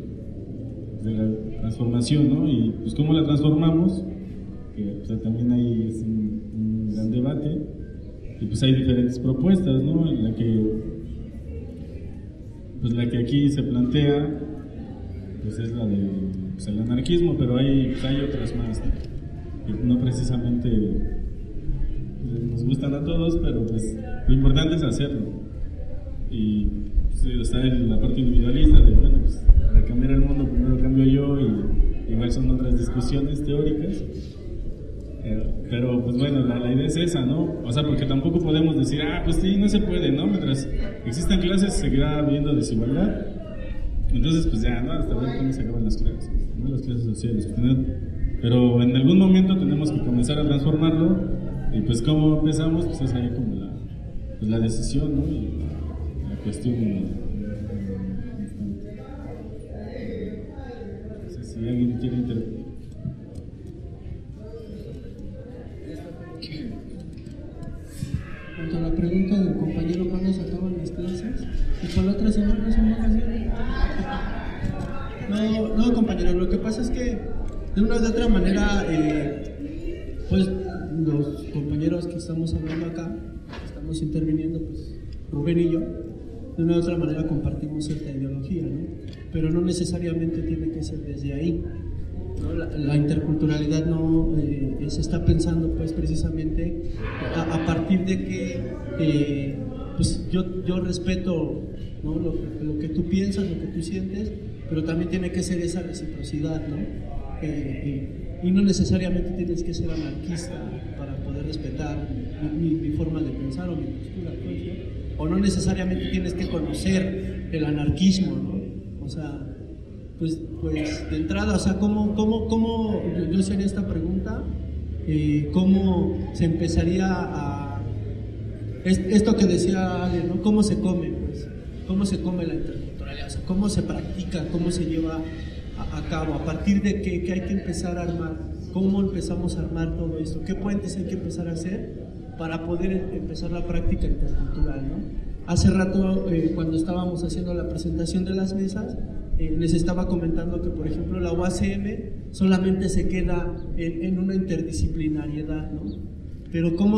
de la transformación, ¿no? Y pues cómo la transformamos, que o sea, también hay un gran debate, y pues hay diferentes propuestas, ¿no? En la que aquí se plantea, pues es la del anarquismo, pero hay otras más, ¿no? Que no precisamente nos gustan a todos, pero pues lo importante es hacerlo. Y pues, está la parte individualista de, bueno, pues para cambiar el mundo primero cambio yo, y igual son otras discusiones teóricas, pero pues bueno, la idea es esa, ¿no? O sea, porque tampoco podemos decir, pues sí, no se puede, ¿no? Mientras existan clases seguirá habiendo desigualdad. Entonces pues ya, ¿no? Hasta ver cómo se acaban las clases, ¿no? Las clases sociales, pero en algún momento tenemos que comenzar a transformarlo. Y pues cómo empezamos, pues es ahí como la decisión, ¿no? Y la cuestión. No sé si alguien quiere intervenir. Cuanto a la pregunta del compañero, ¿cuándo se acaban las clases? ¿Y para la otra semana son vacaciones? No, compañero, lo que pasa es que de una u otra manera, pues los compañeros que estamos hablando acá, estamos interviniendo, pues Rubén y yo, de una u otra manera compartimos cierta ideología, ¿no? Pero no necesariamente tiene que ser desde ahí, ¿no? La interculturalidad no se está pensando pues precisamente a partir de que pues yo respeto, ¿no? lo que tú piensas, lo que tú sientes, pero también tiene que ser esa reciprocidad, ¿no? Y no necesariamente tienes que ser anarquista para poder respetar mi forma de pensar o mi postura, pues, ¿no? O no necesariamente tienes que conocer el anarquismo, ¿no? O sea, pues de entrada, o sea, ¿cómo yo haría esta pregunta? ¿Cómo se empezaría a... esto que decía Ale, ¿no? ¿Cómo se come? Pues, ¿cómo se come la interculturalidad? O sea, ¿cómo se practica? ¿Cómo se lleva a cabo? ¿A partir de qué hay que empezar a armar? ¿Cómo empezamos a armar todo esto? ¿Qué puentes hay que empezar a hacer para poder empezar la práctica intercultural, ¿no? Hace rato, cuando estábamos haciendo la presentación de las mesas, les estaba comentando que, por ejemplo, la UACM solamente se queda en una interdisciplinariedad, ¿no? Pero ¿cómo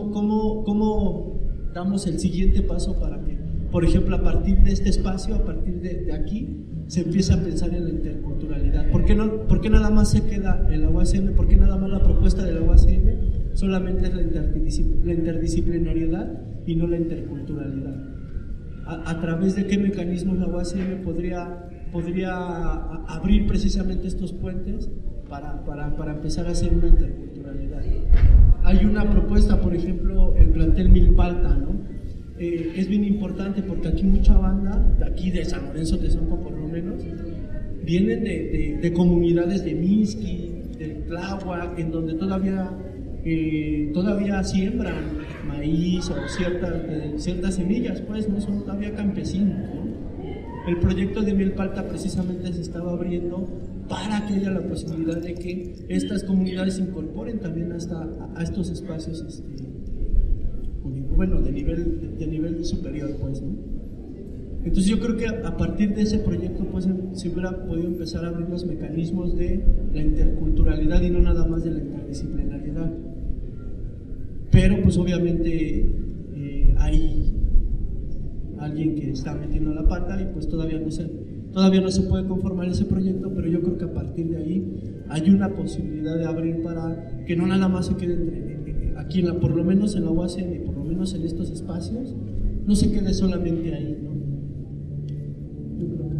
damos el siguiente paso para que, por ejemplo, a partir de este espacio, a partir de aquí, se empieza a pensar en la interculturalidad? ¿Por qué nada más se queda en la UACM? ¿Por qué nada más la propuesta de la UACM solamente es la interdisciplinariedad y no la interculturalidad? ¿A través de qué mecanismos la UACM podría abrir precisamente estos puentes para empezar a hacer una interculturalidad? Hay una propuesta, por ejemplo, el plantel Milpalta, ¿no? Es bien importante porque aquí mucha banda, de aquí de San Lorenzo de Zampo por lo menos, vienen de comunidades de Mixqui, de Tláhuac, en donde todavía siembran maíz o ciertas semillas, pues no son todavía campesinos, ¿no? El proyecto de Milpalta precisamente se estaba abriendo para que haya la posibilidad de que estas comunidades se incorporen también a estos espacios, bueno, de nivel superior, pues, ¿no? Entonces yo creo que a partir de ese proyecto pues se hubiera podido empezar a abrir los mecanismos de la interculturalidad y no nada más de la interdisciplinariedad. Pero pues obviamente hay alguien que está metiendo la pata y pues todavía no se puede conformar ese proyecto, pero yo creo que a partir de ahí hay una posibilidad de abrir para que no nada más se quede aquí, por lo menos en la UACM, por lo menos en estos espacios, no se quede solamente ahí, ¿no? Yo creo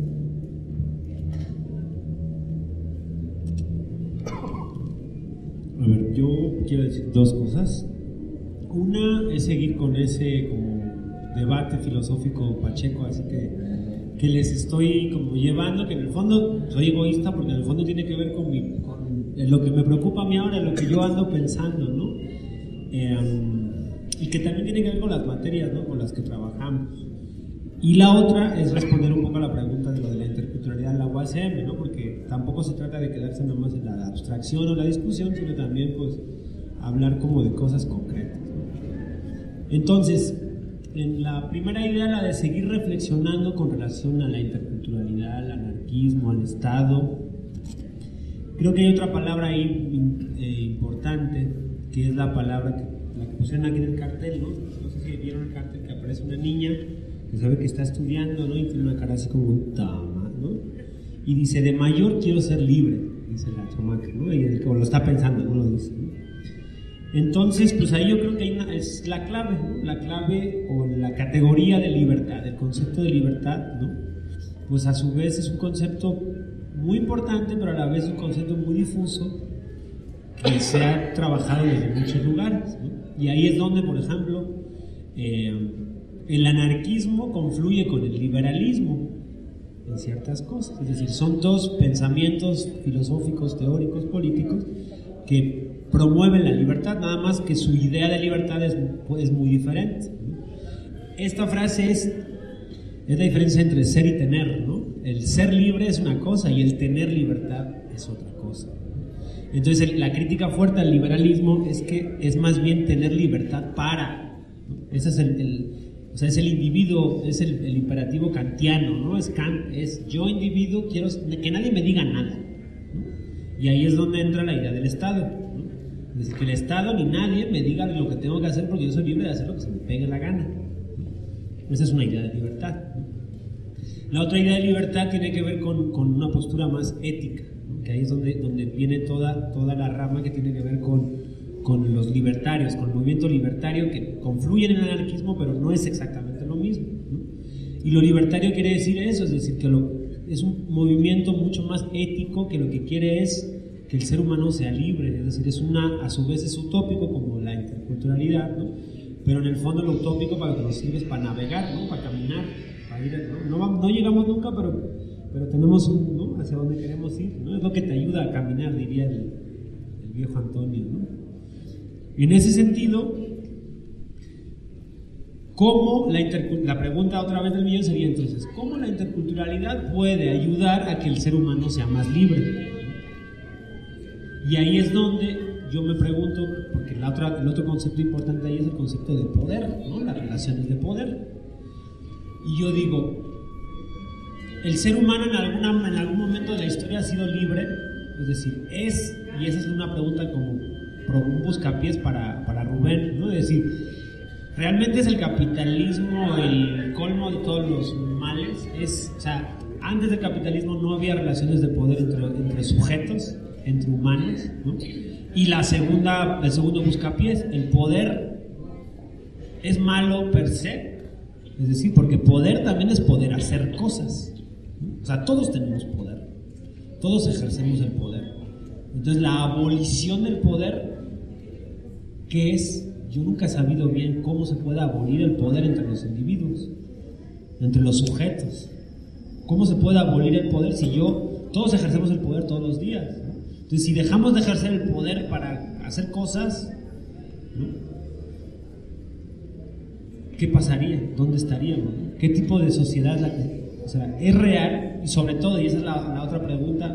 que... A ver, yo quiero decir dos cosas. Una es seguir con ese como debate filosófico pacheco, así que les estoy como llevando, que en el fondo soy egoísta porque en el fondo tiene que ver con lo que me preocupa a mí ahora, lo que yo ando pensando, ¿no? Y que también tiene que ver con las materias, ¿no? Con las que trabajamos. Y la otra es responder un poco a la pregunta de lo de la interculturalidad en la UACM, ¿no? Porque tampoco se trata de quedarse nada más en la abstracción o la discusión, sino también pues hablar como de cosas concretas, ¿no? Entonces, en la primera idea, la de seguir reflexionando con relación a la interculturalidad, al anarquismo, al Estado, creo que hay otra palabra ahí importante, que es la palabra la que pusieron aquí en el cartel, ¿no? No sé si vieron el cartel, que aparece una niña que sabe que está estudiando, ¿no? Y tiene una cara así como tama, ¿no? Y dice, de mayor quiero ser libre, dice la chamaca, ¿no? Y el que lo está pensando, ¿no? Lo dice, ¿no? Entonces, pues ahí yo creo que es la clave, ¿no? La clave o la categoría de libertad, el concepto de libertad, ¿no? Pues a su vez es un concepto muy importante, pero a la vez un concepto muy difuso que se ha trabajado desde muchos lugares, ¿no? Y ahí es donde, por ejemplo, el anarquismo confluye con el liberalismo en ciertas cosas, es decir, son dos pensamientos filosóficos, teóricos, políticos que promueven la libertad, nada más que su idea de libertad es muy diferente, ¿no? Esta frase es la diferencia entre ser y tener, ¿no? El ser libre es una cosa y el tener libertad es otra cosa. Entonces la crítica fuerte al liberalismo es que es más bien tener libertad para, ¿no? Ese es es el individuo, es el imperativo kantiano, ¿no? Es Kant, es yo individuo, quiero que nadie me diga nada, ¿no? Y ahí es donde entra la idea del Estado, ¿no? Es Es decir, que el Estado ni nadie me diga lo que tengo que hacer porque yo soy libre de hacer lo que se me pegue la gana. Esa es una idea de libertad. La otra idea de libertad tiene que ver con una postura más ética, ¿no? Que ahí es donde viene toda la rama que tiene que ver con los libertarios, con el movimiento libertario, que confluyen en el anarquismo, pero no es exactamente lo mismo, ¿no? Y lo libertario quiere decir eso, es decir, que es un movimiento mucho más ético, que lo que quiere es que el ser humano sea libre, es decir, a su vez es utópico como la interculturalidad, ¿no? Pero en el fondo lo utópico para lo que nos sirve es para navegar, ¿no? Para caminar, para ir, no llegamos nunca, pero tenemos ¿no? hacia dónde queremos ir, ¿no? Es lo que te ayuda a caminar, diría el viejo Antonio, ¿no? En ese sentido, ¿cómo la pregunta otra vez del millón sería entonces, ¿cómo la interculturalidad puede ayudar a que el ser humano sea más libre? Y ahí es donde yo me pregunto, porque el otro concepto importante ahí es el concepto de poder, ¿no? Las relaciones de poder. Y yo digo, el ser humano en algún momento de la historia ha sido libre, es decir, y esa es una pregunta como un buscapiés para Rubén, ¿no? Es decir, ¿realmente es el capitalismo el colmo de todos los males? O sea, antes del capitalismo no había relaciones de poder entre sujetos, entre humanos, ¿no? Y el segundo buscapiés, el poder es malo per se, es decir, porque poder también es poder hacer cosas, ¿no? O sea, todos tenemos poder, todos ejercemos el poder. Entonces la abolición del poder, ¿qué es? Yo nunca he sabido bien cómo se puede abolir el poder entre los individuos, entre los sujetos. ¿Cómo se puede abolir el poder si todos ejercemos el poder todos los días, ¿no? Entonces, si dejamos de ejercer el poder para hacer cosas, ¿no? ¿Qué pasaría? ¿Dónde estaríamos? ¿Qué tipo de sociedad es la que, o sea, es real? Y sobre todo, y esa es la otra pregunta,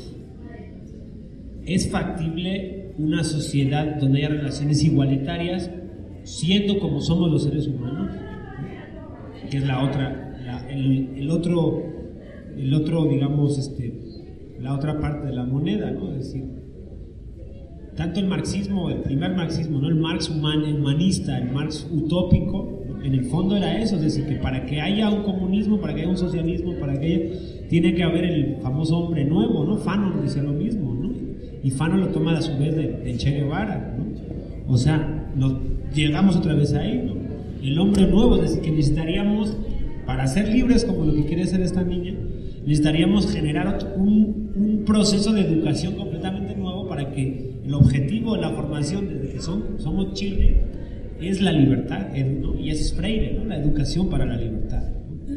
¿es factible una sociedad donde haya relaciones igualitarias, siendo como somos los seres humanos? Que es la otra, el otro, digamos, la otra parte de la moneda, ¿no? Es decir, tanto el marxismo, el primer marxismo, ¿no? El Marx humanista, el Marx utópico, ¿no? En el fondo era eso, es decir, que para que haya un comunismo, para que haya un socialismo, tiene que haber el famoso hombre nuevo, ¿no? Fanon decía lo mismo, ¿no? Y Fanon lo toma a su vez de Che Guevara, ¿no? O sea, llegamos otra vez ahí, ¿no? El hombre nuevo, es decir, que necesitaríamos, para ser libres como lo que quiere ser esta niña, necesitaríamos generar un proceso de educación completamente nuevo para que el objetivo de la formación desde que somos chile es la libertad, ¿no? Y eso es Freire, ¿no? La educación para la libertad, ¿no?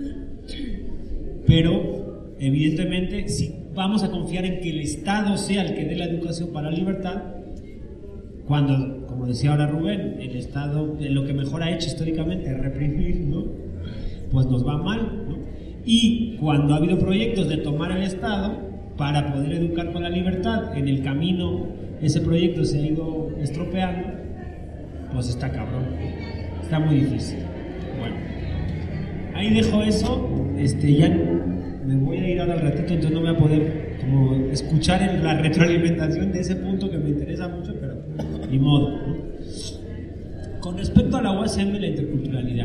Pero evidentemente si vamos a confiar en que el Estado sea el que dé la educación para la libertad, cuando, como decía ahora Rubén, el Estado lo que mejor ha hecho históricamente es reprimir, ¿no? Pues nos va mal, ¿no? Y cuando ha habido proyectos de tomar el Estado para poder educar con la libertad, en el camino ese proyecto se ha ido estropeando, pues está cabrón, está muy difícil. Bueno, ahí dejo eso, ya me voy a ir ahora al ratito, entonces no voy a poder como escuchar la retroalimentación de ese punto que me interesa mucho, pero ni modo, ¿no? Con respecto a la UASM y la interculturalidad,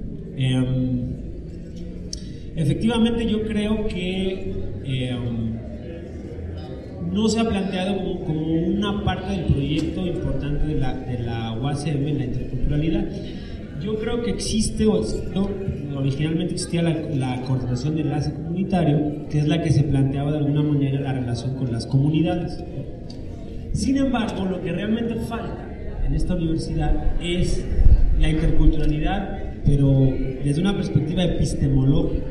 efectivamente yo creo que no se ha planteado como una parte del proyecto importante de la UASM en la interculturalidad. Yo creo que originalmente existía la coordinación de enlace comunitario, que es la que se planteaba de alguna manera la relación con las comunidades. Sin embargo, lo que realmente falta en esta universidad es la interculturalidad, pero desde una perspectiva epistemológica.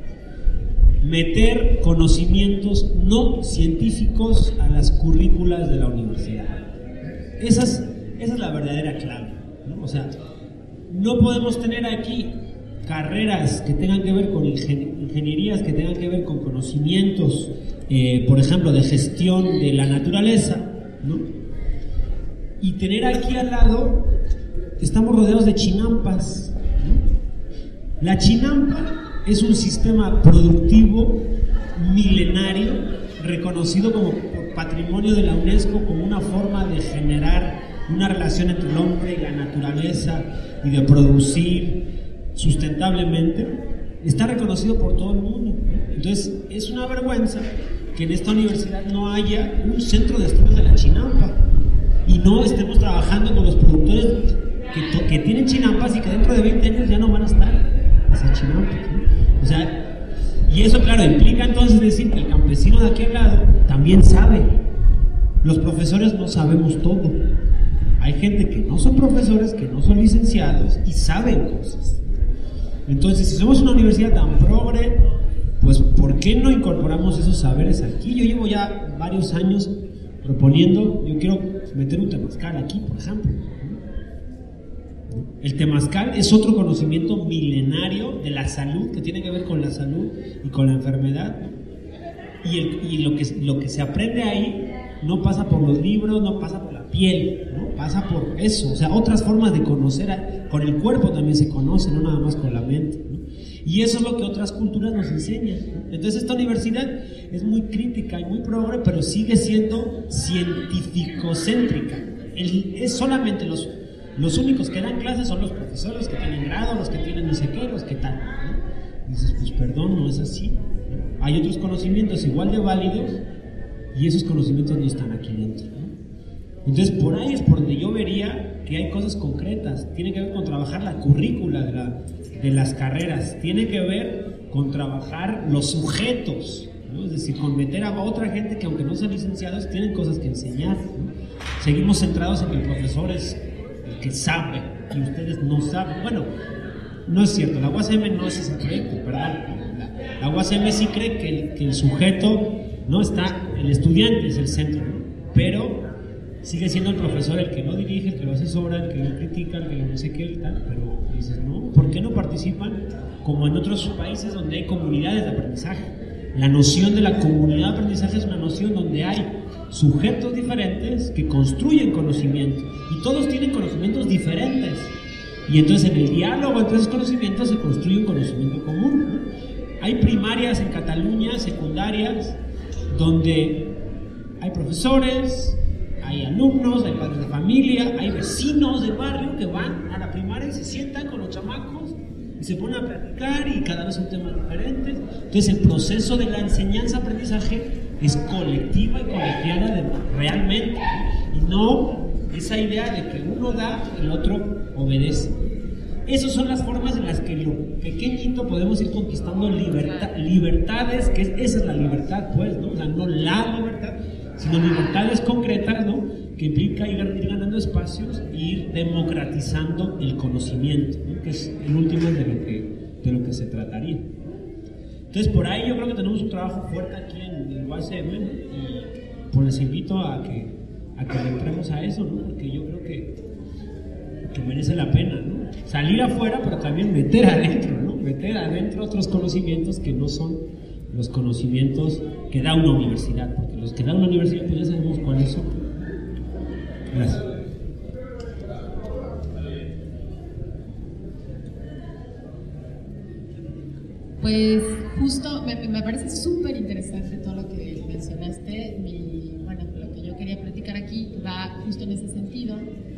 Meter conocimientos no científicos a las currículas de la universidad. Esa es la verdadera clave, ¿no? O sea, no podemos tener aquí carreras que tengan que ver con ingenierías, que tengan que ver con conocimientos, por ejemplo, de gestión de la naturaleza, ¿no? Y tener aquí al lado, estamos rodeados de chinampas, ¿no? La chinampa es un sistema productivo milenario reconocido como patrimonio de la UNESCO como una forma de generar una relación entre el hombre y la naturaleza y de producir sustentablemente, está reconocido por todo el mundo. Entonces, es una vergüenza que en esta universidad no haya un centro de estudios de la chinampa y no estemos trabajando con los productores que tienen chinampas y que dentro de 20 años ya no van a estar esas chinampas, ¿no? O sea, y eso, claro, implica entonces decir que el campesino de aquí al lado también sabe. Los profesores no sabemos todo. Hay gente que no son profesores, que no son licenciados y saben cosas. Entonces, si somos una universidad tan progre, pues ¿por qué no incorporamos esos saberes aquí? Yo llevo ya varios años proponiendo, yo quiero meter un temazcal aquí, por ejemplo. El temazcal es otro conocimiento milenario de la salud, que tiene que ver con la salud y con la enfermedad. Y lo que se aprende ahí no pasa por los libros, no pasa por la piel, ¿no? Pasa por eso. O sea, otras formas de conocer, con el cuerpo también se conoce, no nada más con la mente, ¿no? Y eso es lo que otras culturas nos enseñan, ¿no? Entonces esta universidad es muy crítica y muy progre, pero sigue siendo científico-céntrica. Es solamente los únicos que dan clases son los profesores que tienen grado, los que tienen no sé qué, los que tal, ¿no? Y dices, pues perdón, no es así, ¿no? Hay otros conocimientos igual de válidos y esos conocimientos no están aquí dentro, ¿no? Entonces por ahí es por donde yo vería que hay cosas concretas. Tiene que ver con trabajar la currícula de las carreras, tiene que ver con trabajar los sujetos, ¿no? Es decir, con meter a otra gente que aunque no sean licenciados tienen cosas que enseñar, ¿no? Seguimos centrados en que el profesor es el que sabe y ustedes no saben. Bueno, no es cierto, la UASM no es ese proyecto, ¿verdad? La UASM sí cree que el sujeto no está, el estudiante es el centro, ¿no? Pero sigue siendo el profesor el que lo dirige, el que lo asesora, el que lo critica, el que lo no sé qué y tal. Pero dices, no, ¿por qué no participan como en otros países donde hay comunidades de aprendizaje? La noción de la comunidad de aprendizaje es una noción donde hay sujetos diferentes que construyen conocimiento y todos tienen conocimientos diferentes. Y entonces en el diálogo entre esos conocimientos se construye un conocimiento común, ¿no? Hay primarias en Cataluña, secundarias, donde hay profesores, hay alumnos, hay padres de familia, hay vecinos del barrio que van a la primaria y se sientan con los chamacos y se ponen a platicar y cada vez son temas diferentes. Entonces el proceso de la enseñanza-aprendizaje es colectiva y colegiada realmente, ¿no? Y no esa idea de que uno da y el otro obedece. Esas son las formas en las que lo pequeñito podemos ir conquistando libertades, que esa es la libertad, pues, ¿no? O sea, no la libertad, sino libertades concretas, ¿no? Que implica ir ganando espacios e ir democratizando el conocimiento, ¿no? Que es el último de lo que se trataría. Entonces, por ahí yo creo que tenemos un trabajo fuerte aquí en el UASM, ¿no? Y pues les invito a que le entremos a eso, ¿no? Porque yo creo que merece la pena, ¿no? Salir afuera, pero también meter adentro, ¿no? Meter adentro otros conocimientos que no son los conocimientos que da una universidad, porque los que da una universidad pues ya sabemos cuáles son. Gracias. Pues justo me parece súper interesante todo lo que mencionaste. Lo que yo quería platicar aquí va justo en ese sentido.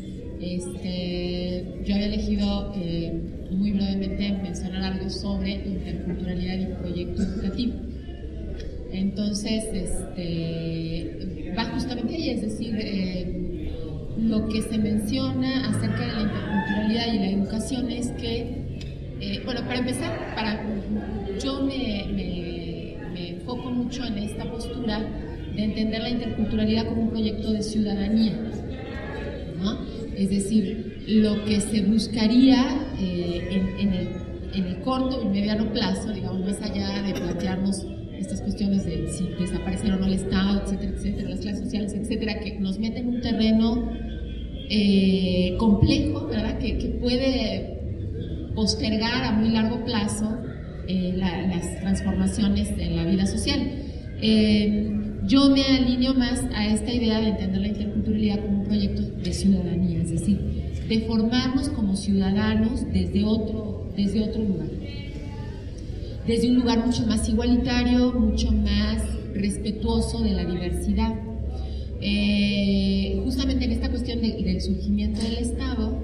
Yo había elegido muy brevemente mencionar algo sobre interculturalidad y proyecto educativo. Entonces, va justamente ahí, es decir, lo que se menciona acerca de la interculturalidad y la educación es que, para empezar, yo me enfoco mucho en esta postura de entender la interculturalidad como un proyecto de ciudadanía, ¿no? Es decir, lo que se buscaría en el corto y mediano plazo, digamos, más allá de plantearnos estas cuestiones de si desaparecer o no el Estado, etcétera, etcétera, las clases sociales, etcétera, que nos meten en un terreno complejo, ¿verdad? Que puede postergar a muy largo plazo las transformaciones en la vida social. Yo me alineo más a esta idea de entender la interculturalidad como un proyecto de ciudadanía, es decir, de formarnos como ciudadanos desde otro lugar. Desde un lugar mucho más igualitario, mucho más respetuoso de la diversidad. justamente en esta cuestión del surgimiento del Estado,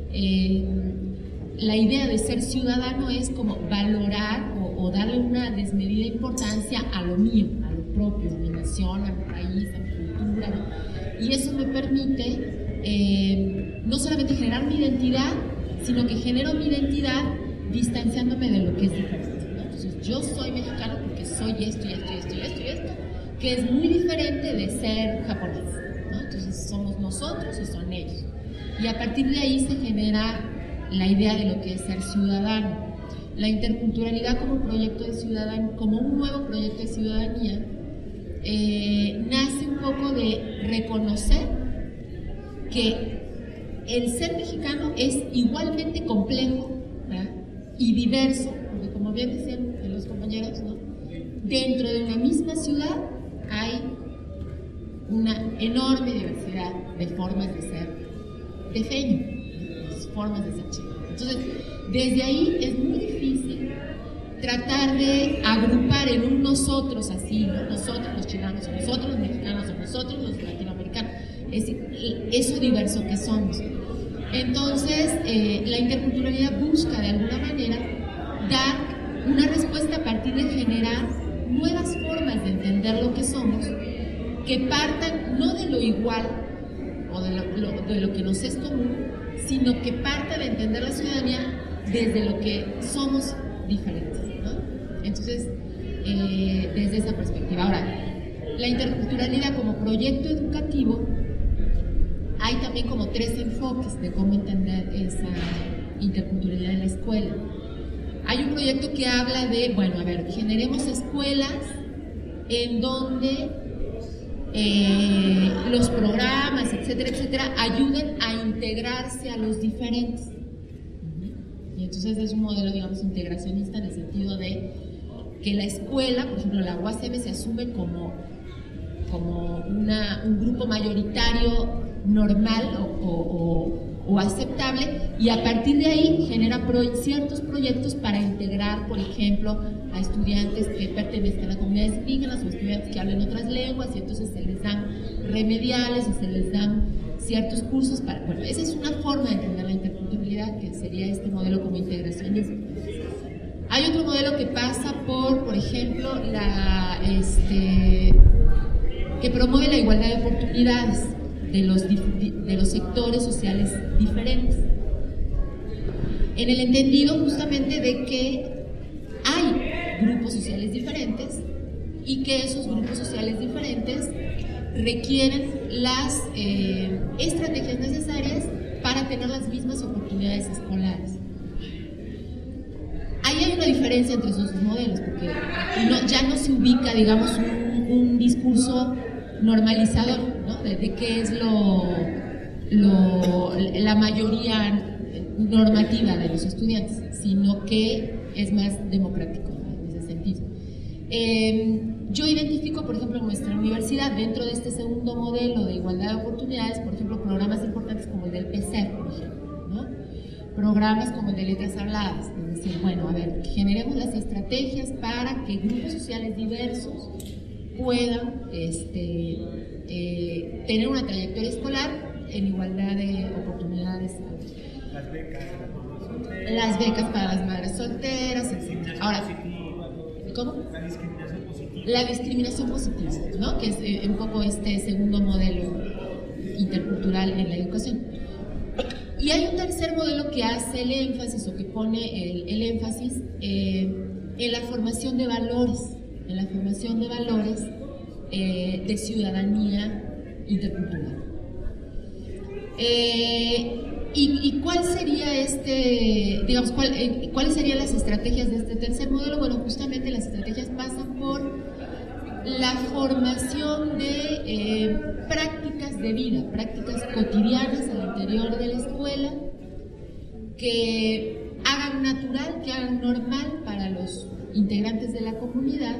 la idea de ser ciudadano es como valorar o darle una desmedida importancia a lo mío, a lo propio, a mi nación, a mi país, a mi cultura, ¿no? Y eso me permite no solamente generar mi identidad, sino que genero mi identidad distanciándome de lo que es diferente, ¿no? Entonces yo soy mexicano porque soy esto y esto y esto y esto y esto, que es muy diferente de ser japonés, ¿no? Entonces somos nosotros y son ellos. Y a partir de ahí se genera la idea de lo que es ser ciudadano. La interculturalidad como proyecto de ciudadanía, como un nuevo proyecto de ciudadanía, nace un poco de reconocer que el ser mexicano es igualmente complejo, ¿verdad? Y diverso, porque como bien decían los compañeros, ¿no? Dentro de una misma ciudad hay una enorme diversidad de formas de ser tefeño, formas de ser chileno. Entonces, desde ahí es muy difícil tratar de agrupar en un nosotros así, ¿no? Nosotros los chilenos, nosotros los mexicanos, nosotros los latinoamericanos, es decir, eso diverso que somos. Entonces, la interculturalidad busca de alguna manera dar una respuesta a partir de generar nuevas formas de entender lo que somos, que partan no de lo igual o de lo que nos es común, sino que parta de entender la ciudadanía desde lo que somos diferentes, ¿no? Entonces, desde esa perspectiva. Ahora, la interculturalidad como proyecto educativo, hay también como 3 enfoques de cómo entender esa interculturalidad en la escuela. Hay un proyecto que habla de, bueno, a ver, generemos escuelas en donde los programas, etcétera, etcétera, ayuden a integrarse a los diferentes. Y entonces es un modelo, digamos, integracionista en el sentido de que la escuela, por ejemplo, la UACM se asume como un grupo mayoritario normal o aceptable, y a partir de ahí genera ciertos proyectos para integrar, por ejemplo, a estudiantes que pertenezcan a comunidades indígenas o estudiantes que hablen otras lenguas, y entonces se les dan remediales y se les dan ciertos cursos para... Bueno, esa es una forma de entender la interculturalidad, que sería este modelo como integracionismo. Hay otro modelo que pasa por ejemplo, que promueve la igualdad de oportunidades de los sectores sociales diferentes, en el entendido justamente de que hay grupos sociales diferentes y que esos grupos sociales diferentes requieren las estrategias necesarias para tener las mismas oportunidades escolares. Ahí hay una diferencia entre esos dos modelos, porque ya no se ubica, digamos, un discurso normalizador, ¿no? de qué es la mayoría normativa de los estudiantes, sino que es más democrático, ¿no? En ese sentido. Yo identifico, por ejemplo, en nuestra universidad, dentro de este segundo modelo de igualdad de oportunidades, por ejemplo, programas importantes como el del PCER, por ejemplo, ¿no? Programas como el de letras habladas, es decir, bueno, a ver, generemos las estrategias para que grupos sociales diversos puedan tener una trayectoria escolar en igualdad de oportunidades. Las becas para las madres solteras, etc. Ahora, ¿cómo? La discriminación positiva, ¿no? Que es un poco este segundo modelo intercultural en la educación. Y hay un tercer modelo que hace el énfasis o que pone el énfasis en la formación de valores, de ciudadanía intercultural. ¿Y cuál sería digamos, cuáles serían las estrategias de este tercer modelo? Bueno, justamente las estrategias pasan por la formación de prácticas de vida, prácticas cotidianas al interior de la escuela, que hagan natural, que hagan normal para los integrantes de la comunidad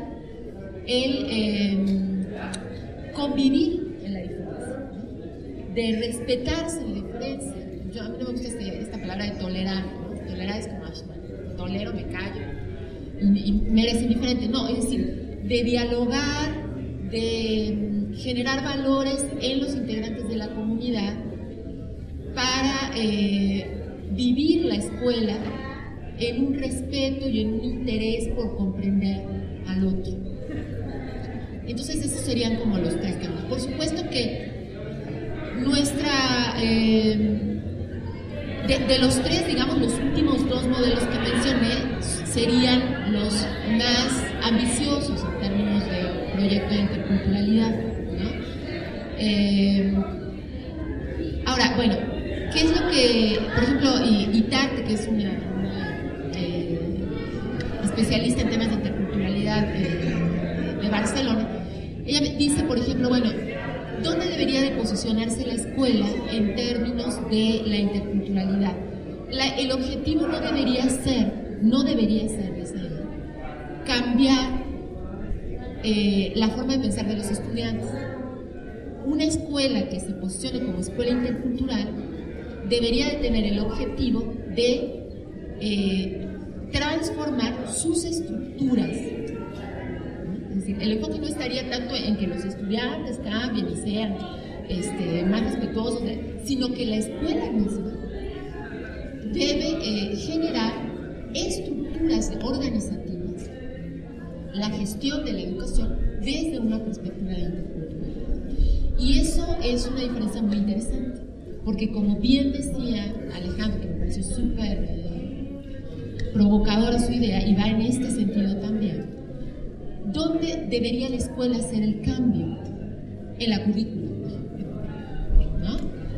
el convivir en la diferencia, ¿no? De respetarse la diferencia. A mí no me gusta esta palabra de tolerar, ¿no? Tolerar es como, bueno, tolero, me callo y me eres indiferente. No, es decir, de dialogar, de generar valores en los integrantes de la comunidad para vivir la escuela en un respeto y en un interés por comprender al otro. Entonces esos serían como los tres temas. Por supuesto que nuestra, de los tres, digamos, los últimos dos modelos que mencioné serían los más ambiciosos en términos de proyecto de interculturalidad, ¿no? Ahora, bueno, ¿qué es lo que, por ejemplo, Itarte, que es una especialista en temas de interculturalidad de Barcelona, ella dice, por ejemplo, bueno, ¿dónde debería de posicionarse la escuela en términos de la interculturalidad? El objetivo no debería ser, dice ella, cambiar la forma de pensar de los estudiantes. Una escuela que se posicione como escuela intercultural debería de tener el objetivo de transformar sus estructuras. Es decir, el enfoque no estaría tanto en que los estudiantes cambien y sean más respetuosos, sino que la escuela misma debe generar estructuras organizativas, la gestión de la educación desde una perspectiva de interculturalidad. Y eso es una diferencia muy interesante, porque como bien decía Alejandro, que me pareció súper provocadora su idea, y va en este sentido también, ¿dónde debería la escuela hacer el cambio? En la currícula, ¿no?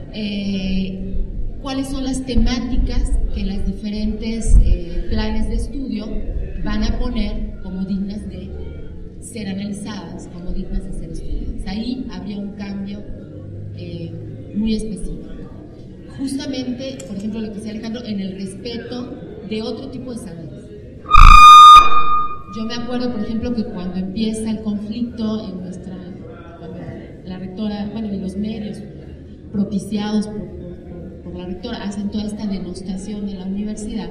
¿Cuáles son las temáticas que las diferentes planes de estudio van a poner como dignas de ser analizadas, como dignas de ser estudiadas? Ahí habría un cambio muy específico. Justamente, por ejemplo, lo que decía Alejandro, en el respeto de otro tipo de saberes. Yo me acuerdo, por ejemplo, que cuando empieza el conflicto en cuando la rectora, bueno, y los medios propiciados por la rectora hacen toda esta denostación de la universidad,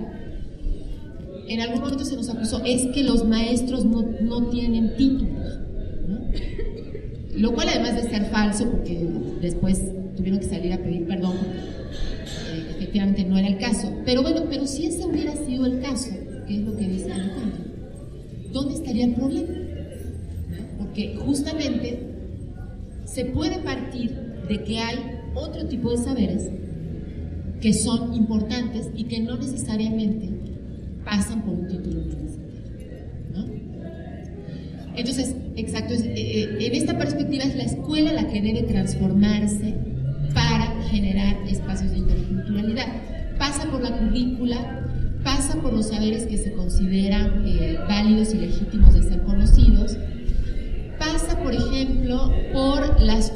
en algún momento se nos acusó, es que los maestros no tienen títulos, ¿no? Lo cual, además de ser falso, porque después tuvieron que salir a pedir perdón, porque efectivamente no era el caso, pero bueno, pero si ese hubiera sido el caso, que es lo que dice Alejandro, ¿dónde estaría el problema? Porque justamente se puede partir de que hay otro tipo de saberes que son importantes y que no necesariamente pasan por un título universitario, ¿no? Entonces, exacto, en esta perspectiva es la escuela la que debe transformarse para generar espacios de interculturalidad. Pasa por la currícula, pasa por los saberes que se consideran válidos y legítimos de ser conocidos, pasa, por ejemplo, por las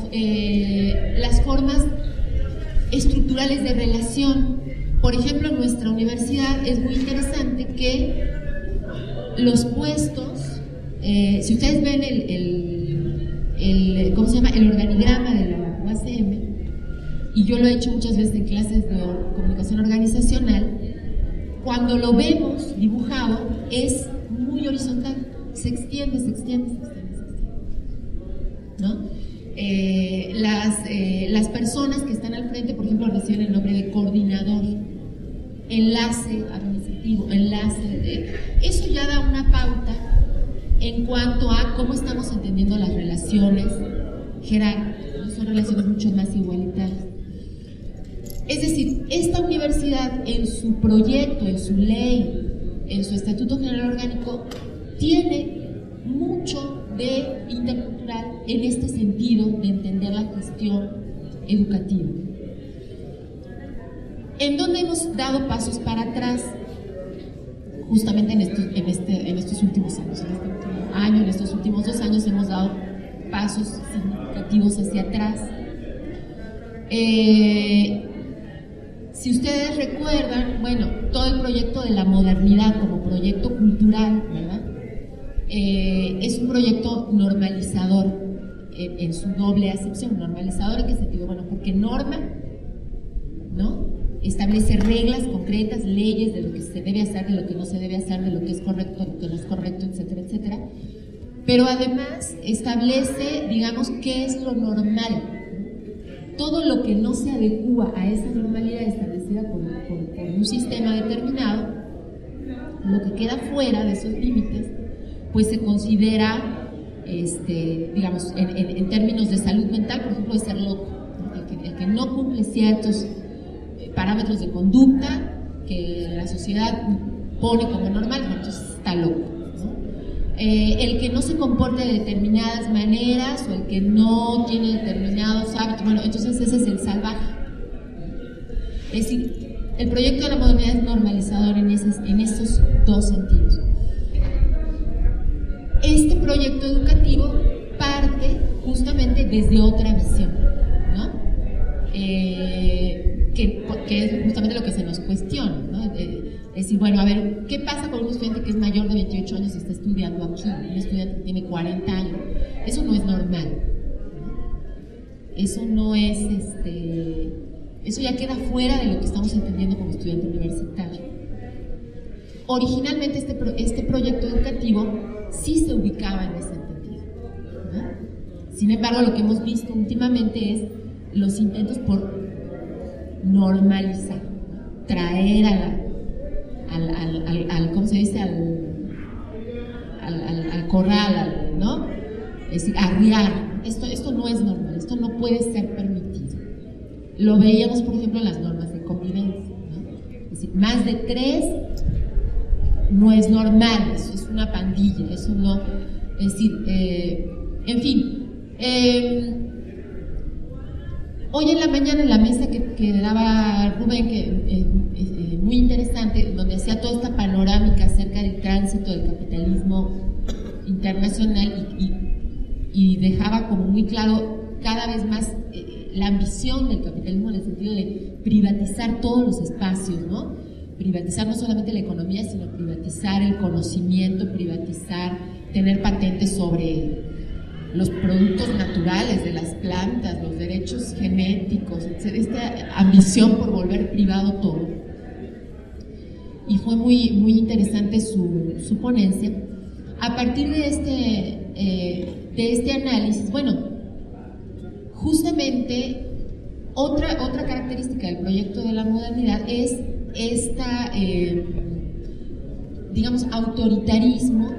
formas estructurales de relación. Por ejemplo, en nuestra universidad es muy interesante que los puestos, si ustedes ven ¿cómo se llama? El organigrama de la UACM, y yo lo he hecho muchas veces en clases de comunicación organizacional, cuando lo vemos dibujado es muy horizontal, se extiende, ¿no? Las personas que están al frente, por ejemplo, reciben el nombre de coordinador, enlace administrativo, eso ya da una pauta en cuanto a cómo estamos entendiendo las relaciones jerárquicas, ¿no? Son relaciones mucho más igualitarias. Es decir, esta universidad en su proyecto, en su ley, en su estatuto general orgánico, tiene mucho de intercultural en este sentido de entender la gestión educativa. ¿En dónde hemos dado pasos para atrás? Justamente en estos últimos años, en este último año, en estos últimos 2 años hemos dado pasos significativos hacia atrás. Si ustedes recuerdan, bueno, todo el proyecto de la modernidad como proyecto cultural, ¿verdad? Es un proyecto normalizador en su doble acepción. Normalizador, ¿en qué sentido? Bueno, porque norma, ¿no? Establece reglas concretas, leyes de lo que se debe hacer, de lo que no se debe hacer, de lo que es correcto, de lo que no es correcto, etcétera, etcétera. pero además establece, digamos, qué es lo normal. Todo lo que no se adecua a esa normalidad establecida por un sistema determinado, lo que queda fuera de esos límites, pues se considera, digamos, en términos de salud mental, por ejemplo, de ser loco, ¿no? El que no cumple ciertos parámetros de conducta que la sociedad pone como normal, entonces está loco, ¿no? El que no se comporta de determinadas maneras o el que no tiene determinados hábitos, bueno, entonces ese es el salvaje. Es decir, el proyecto de la modernidad es normalizador en esos dos sentidos. Este proyecto educativo parte justamente desde otra visión, ¿no? Que es justamente lo que se nos cuestiona, ¿no? Es decir, bueno, a ver, ¿qué pasa con un estudiante que es mayor de 28 años y está estudiando aquí? Un estudiante que tiene 40 años. Eso no es normal, ¿no? Eso no es, eso ya queda fuera de lo que estamos entendiendo como estudiante universitario. Originalmente este proyecto educativo sí se ubicaba en ese sentido, ¿no? Sin embargo, lo que hemos visto últimamente es los intentos por normalizar, ¿no? Traer al ¿cómo se dice? Al corral, ¿no? Es decir, arriar. Esto no es normal, esto no puede ser permitido. Lo veíamos, por ejemplo, en las normas de convivencia, ¿no? Es decir, más de 3 no es normal, eso es una pandilla, eso no, es decir, en fin. Hoy en la mañana en la mesa que daba Rubén, muy interesante, donde hacía toda esta panorámica acerca del tránsito del capitalismo internacional y dejaba como muy claro cada vez más la ambición del capitalismo en el sentido de privatizar todos los espacios, ¿no? Privatizar no solamente la economía, sino privatizar el conocimiento, privatizar, tener patentes sobre los productos naturales de las plantas, los derechos genéticos, etc. Esta ambición por volver privado todo. Y fue muy, muy interesante su ponencia. A partir de este análisis, bueno, justamente otra característica del proyecto de la modernidad es esta, digamos, autoritarismo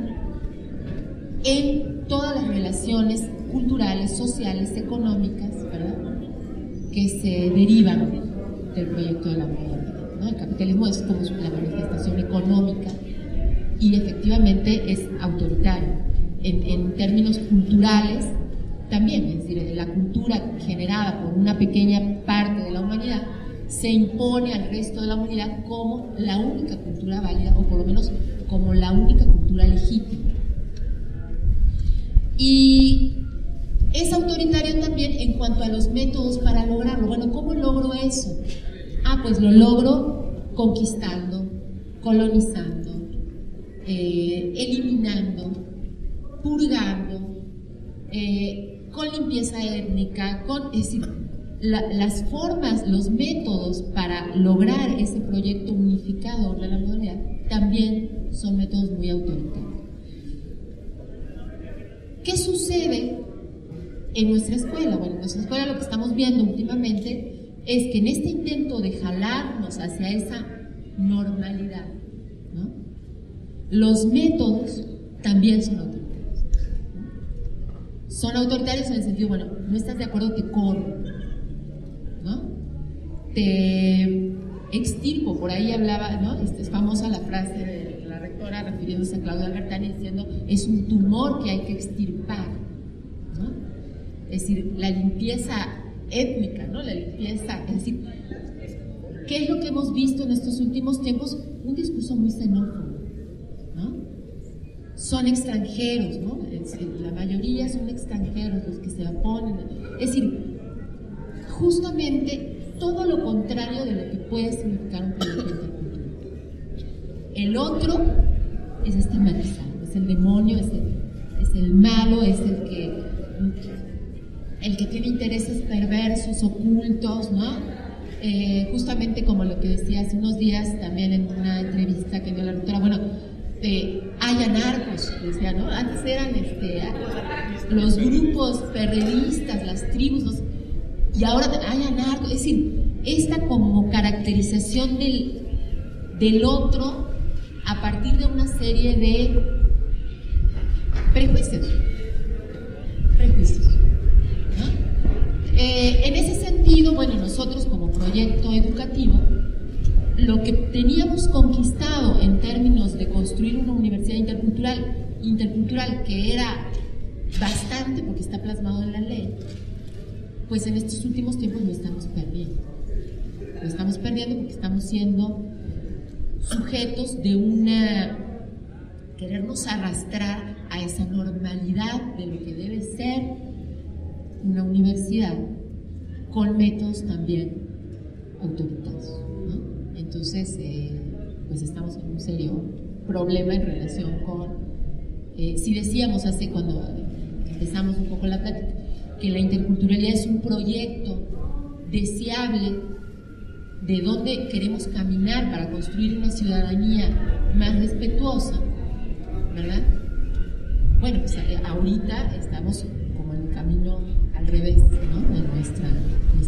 en todas las relaciones culturales, sociales, económicas, ¿verdad?, que se derivan del proyecto de la modernidad, ¿no? El capitalismo es como la manifestación económica y efectivamente es autoritario. En términos culturales también, es decir, la cultura generada por una pequeña parte de la humanidad se impone al resto de la humanidad como la única cultura válida, o por lo menos como la única cultura legítima. Y es autoritario también en cuanto a los métodos para lograrlo. Bueno, ¿cómo logro eso? Pues lo logro conquistando, colonizando, eliminando, purgando, con limpieza étnica, es decir, las formas, los métodos para lograr ese proyecto unificador de la modernidad también son métodos muy autoritarios. ¿Qué sucede en nuestra escuela? Bueno, en nuestra escuela lo que estamos viendo últimamente es que en este intento de jalarnos hacia esa normalidad, ¿no?, los métodos también son autoritarios, ¿no? Son autoritarios en el sentido, bueno, no estás de acuerdo, te corro, ¿no? Te extirpo. Por ahí hablaba, ¿no? Es famosa la frase de la rectora refiriéndose a Claudia Albertani diciendo, es un tumor que hay que extirpar, ¿no? Es decir, la limpieza étnica, ¿no? La limpieza, es decir, ¿qué es lo que hemos visto en estos últimos tiempos? Un discurso muy xenófobo, ¿no? Son extranjeros, ¿no? La mayoría son extranjeros los que se oponen. Es decir, justamente todo lo contrario de lo que puede significar un proyecto intercultural. El otro es estigmatizado, es el demonio, es el malo, es el que tiene intereses perversos, ocultos, ¿no? Justamente como lo que decía hace unos días también en una entrevista que dio la rectora, bueno, hay anarcos, decía, ¿no? Antes eran los grupos perredistas, las tribus, y ahora hay anarcos. Es decir, esta como caracterización del otro a partir de una serie de prejuicios, ¿no? En ese sentido, bueno, nosotros como proyecto educativo, lo que teníamos conquistado en términos de construir una universidad intercultural, que era bastante, porque está plasmado en la ley, pues en estos últimos tiempos lo estamos perdiendo. Lo estamos perdiendo porque estamos siendo sujetos de querernos arrastrar a esa normalidad de lo que debe ser una universidad con métodos también autoritarios, ¿no? Entonces, pues estamos en un serio problema en relación con, si decíamos cuando empezamos un poco la plática, que la interculturalidad es un proyecto deseable de dónde queremos caminar para construir una ciudadanía más respetuosa, ¿verdad? Bueno, pues ahorita estamos como en el camino al revés, ¿no? De nuestra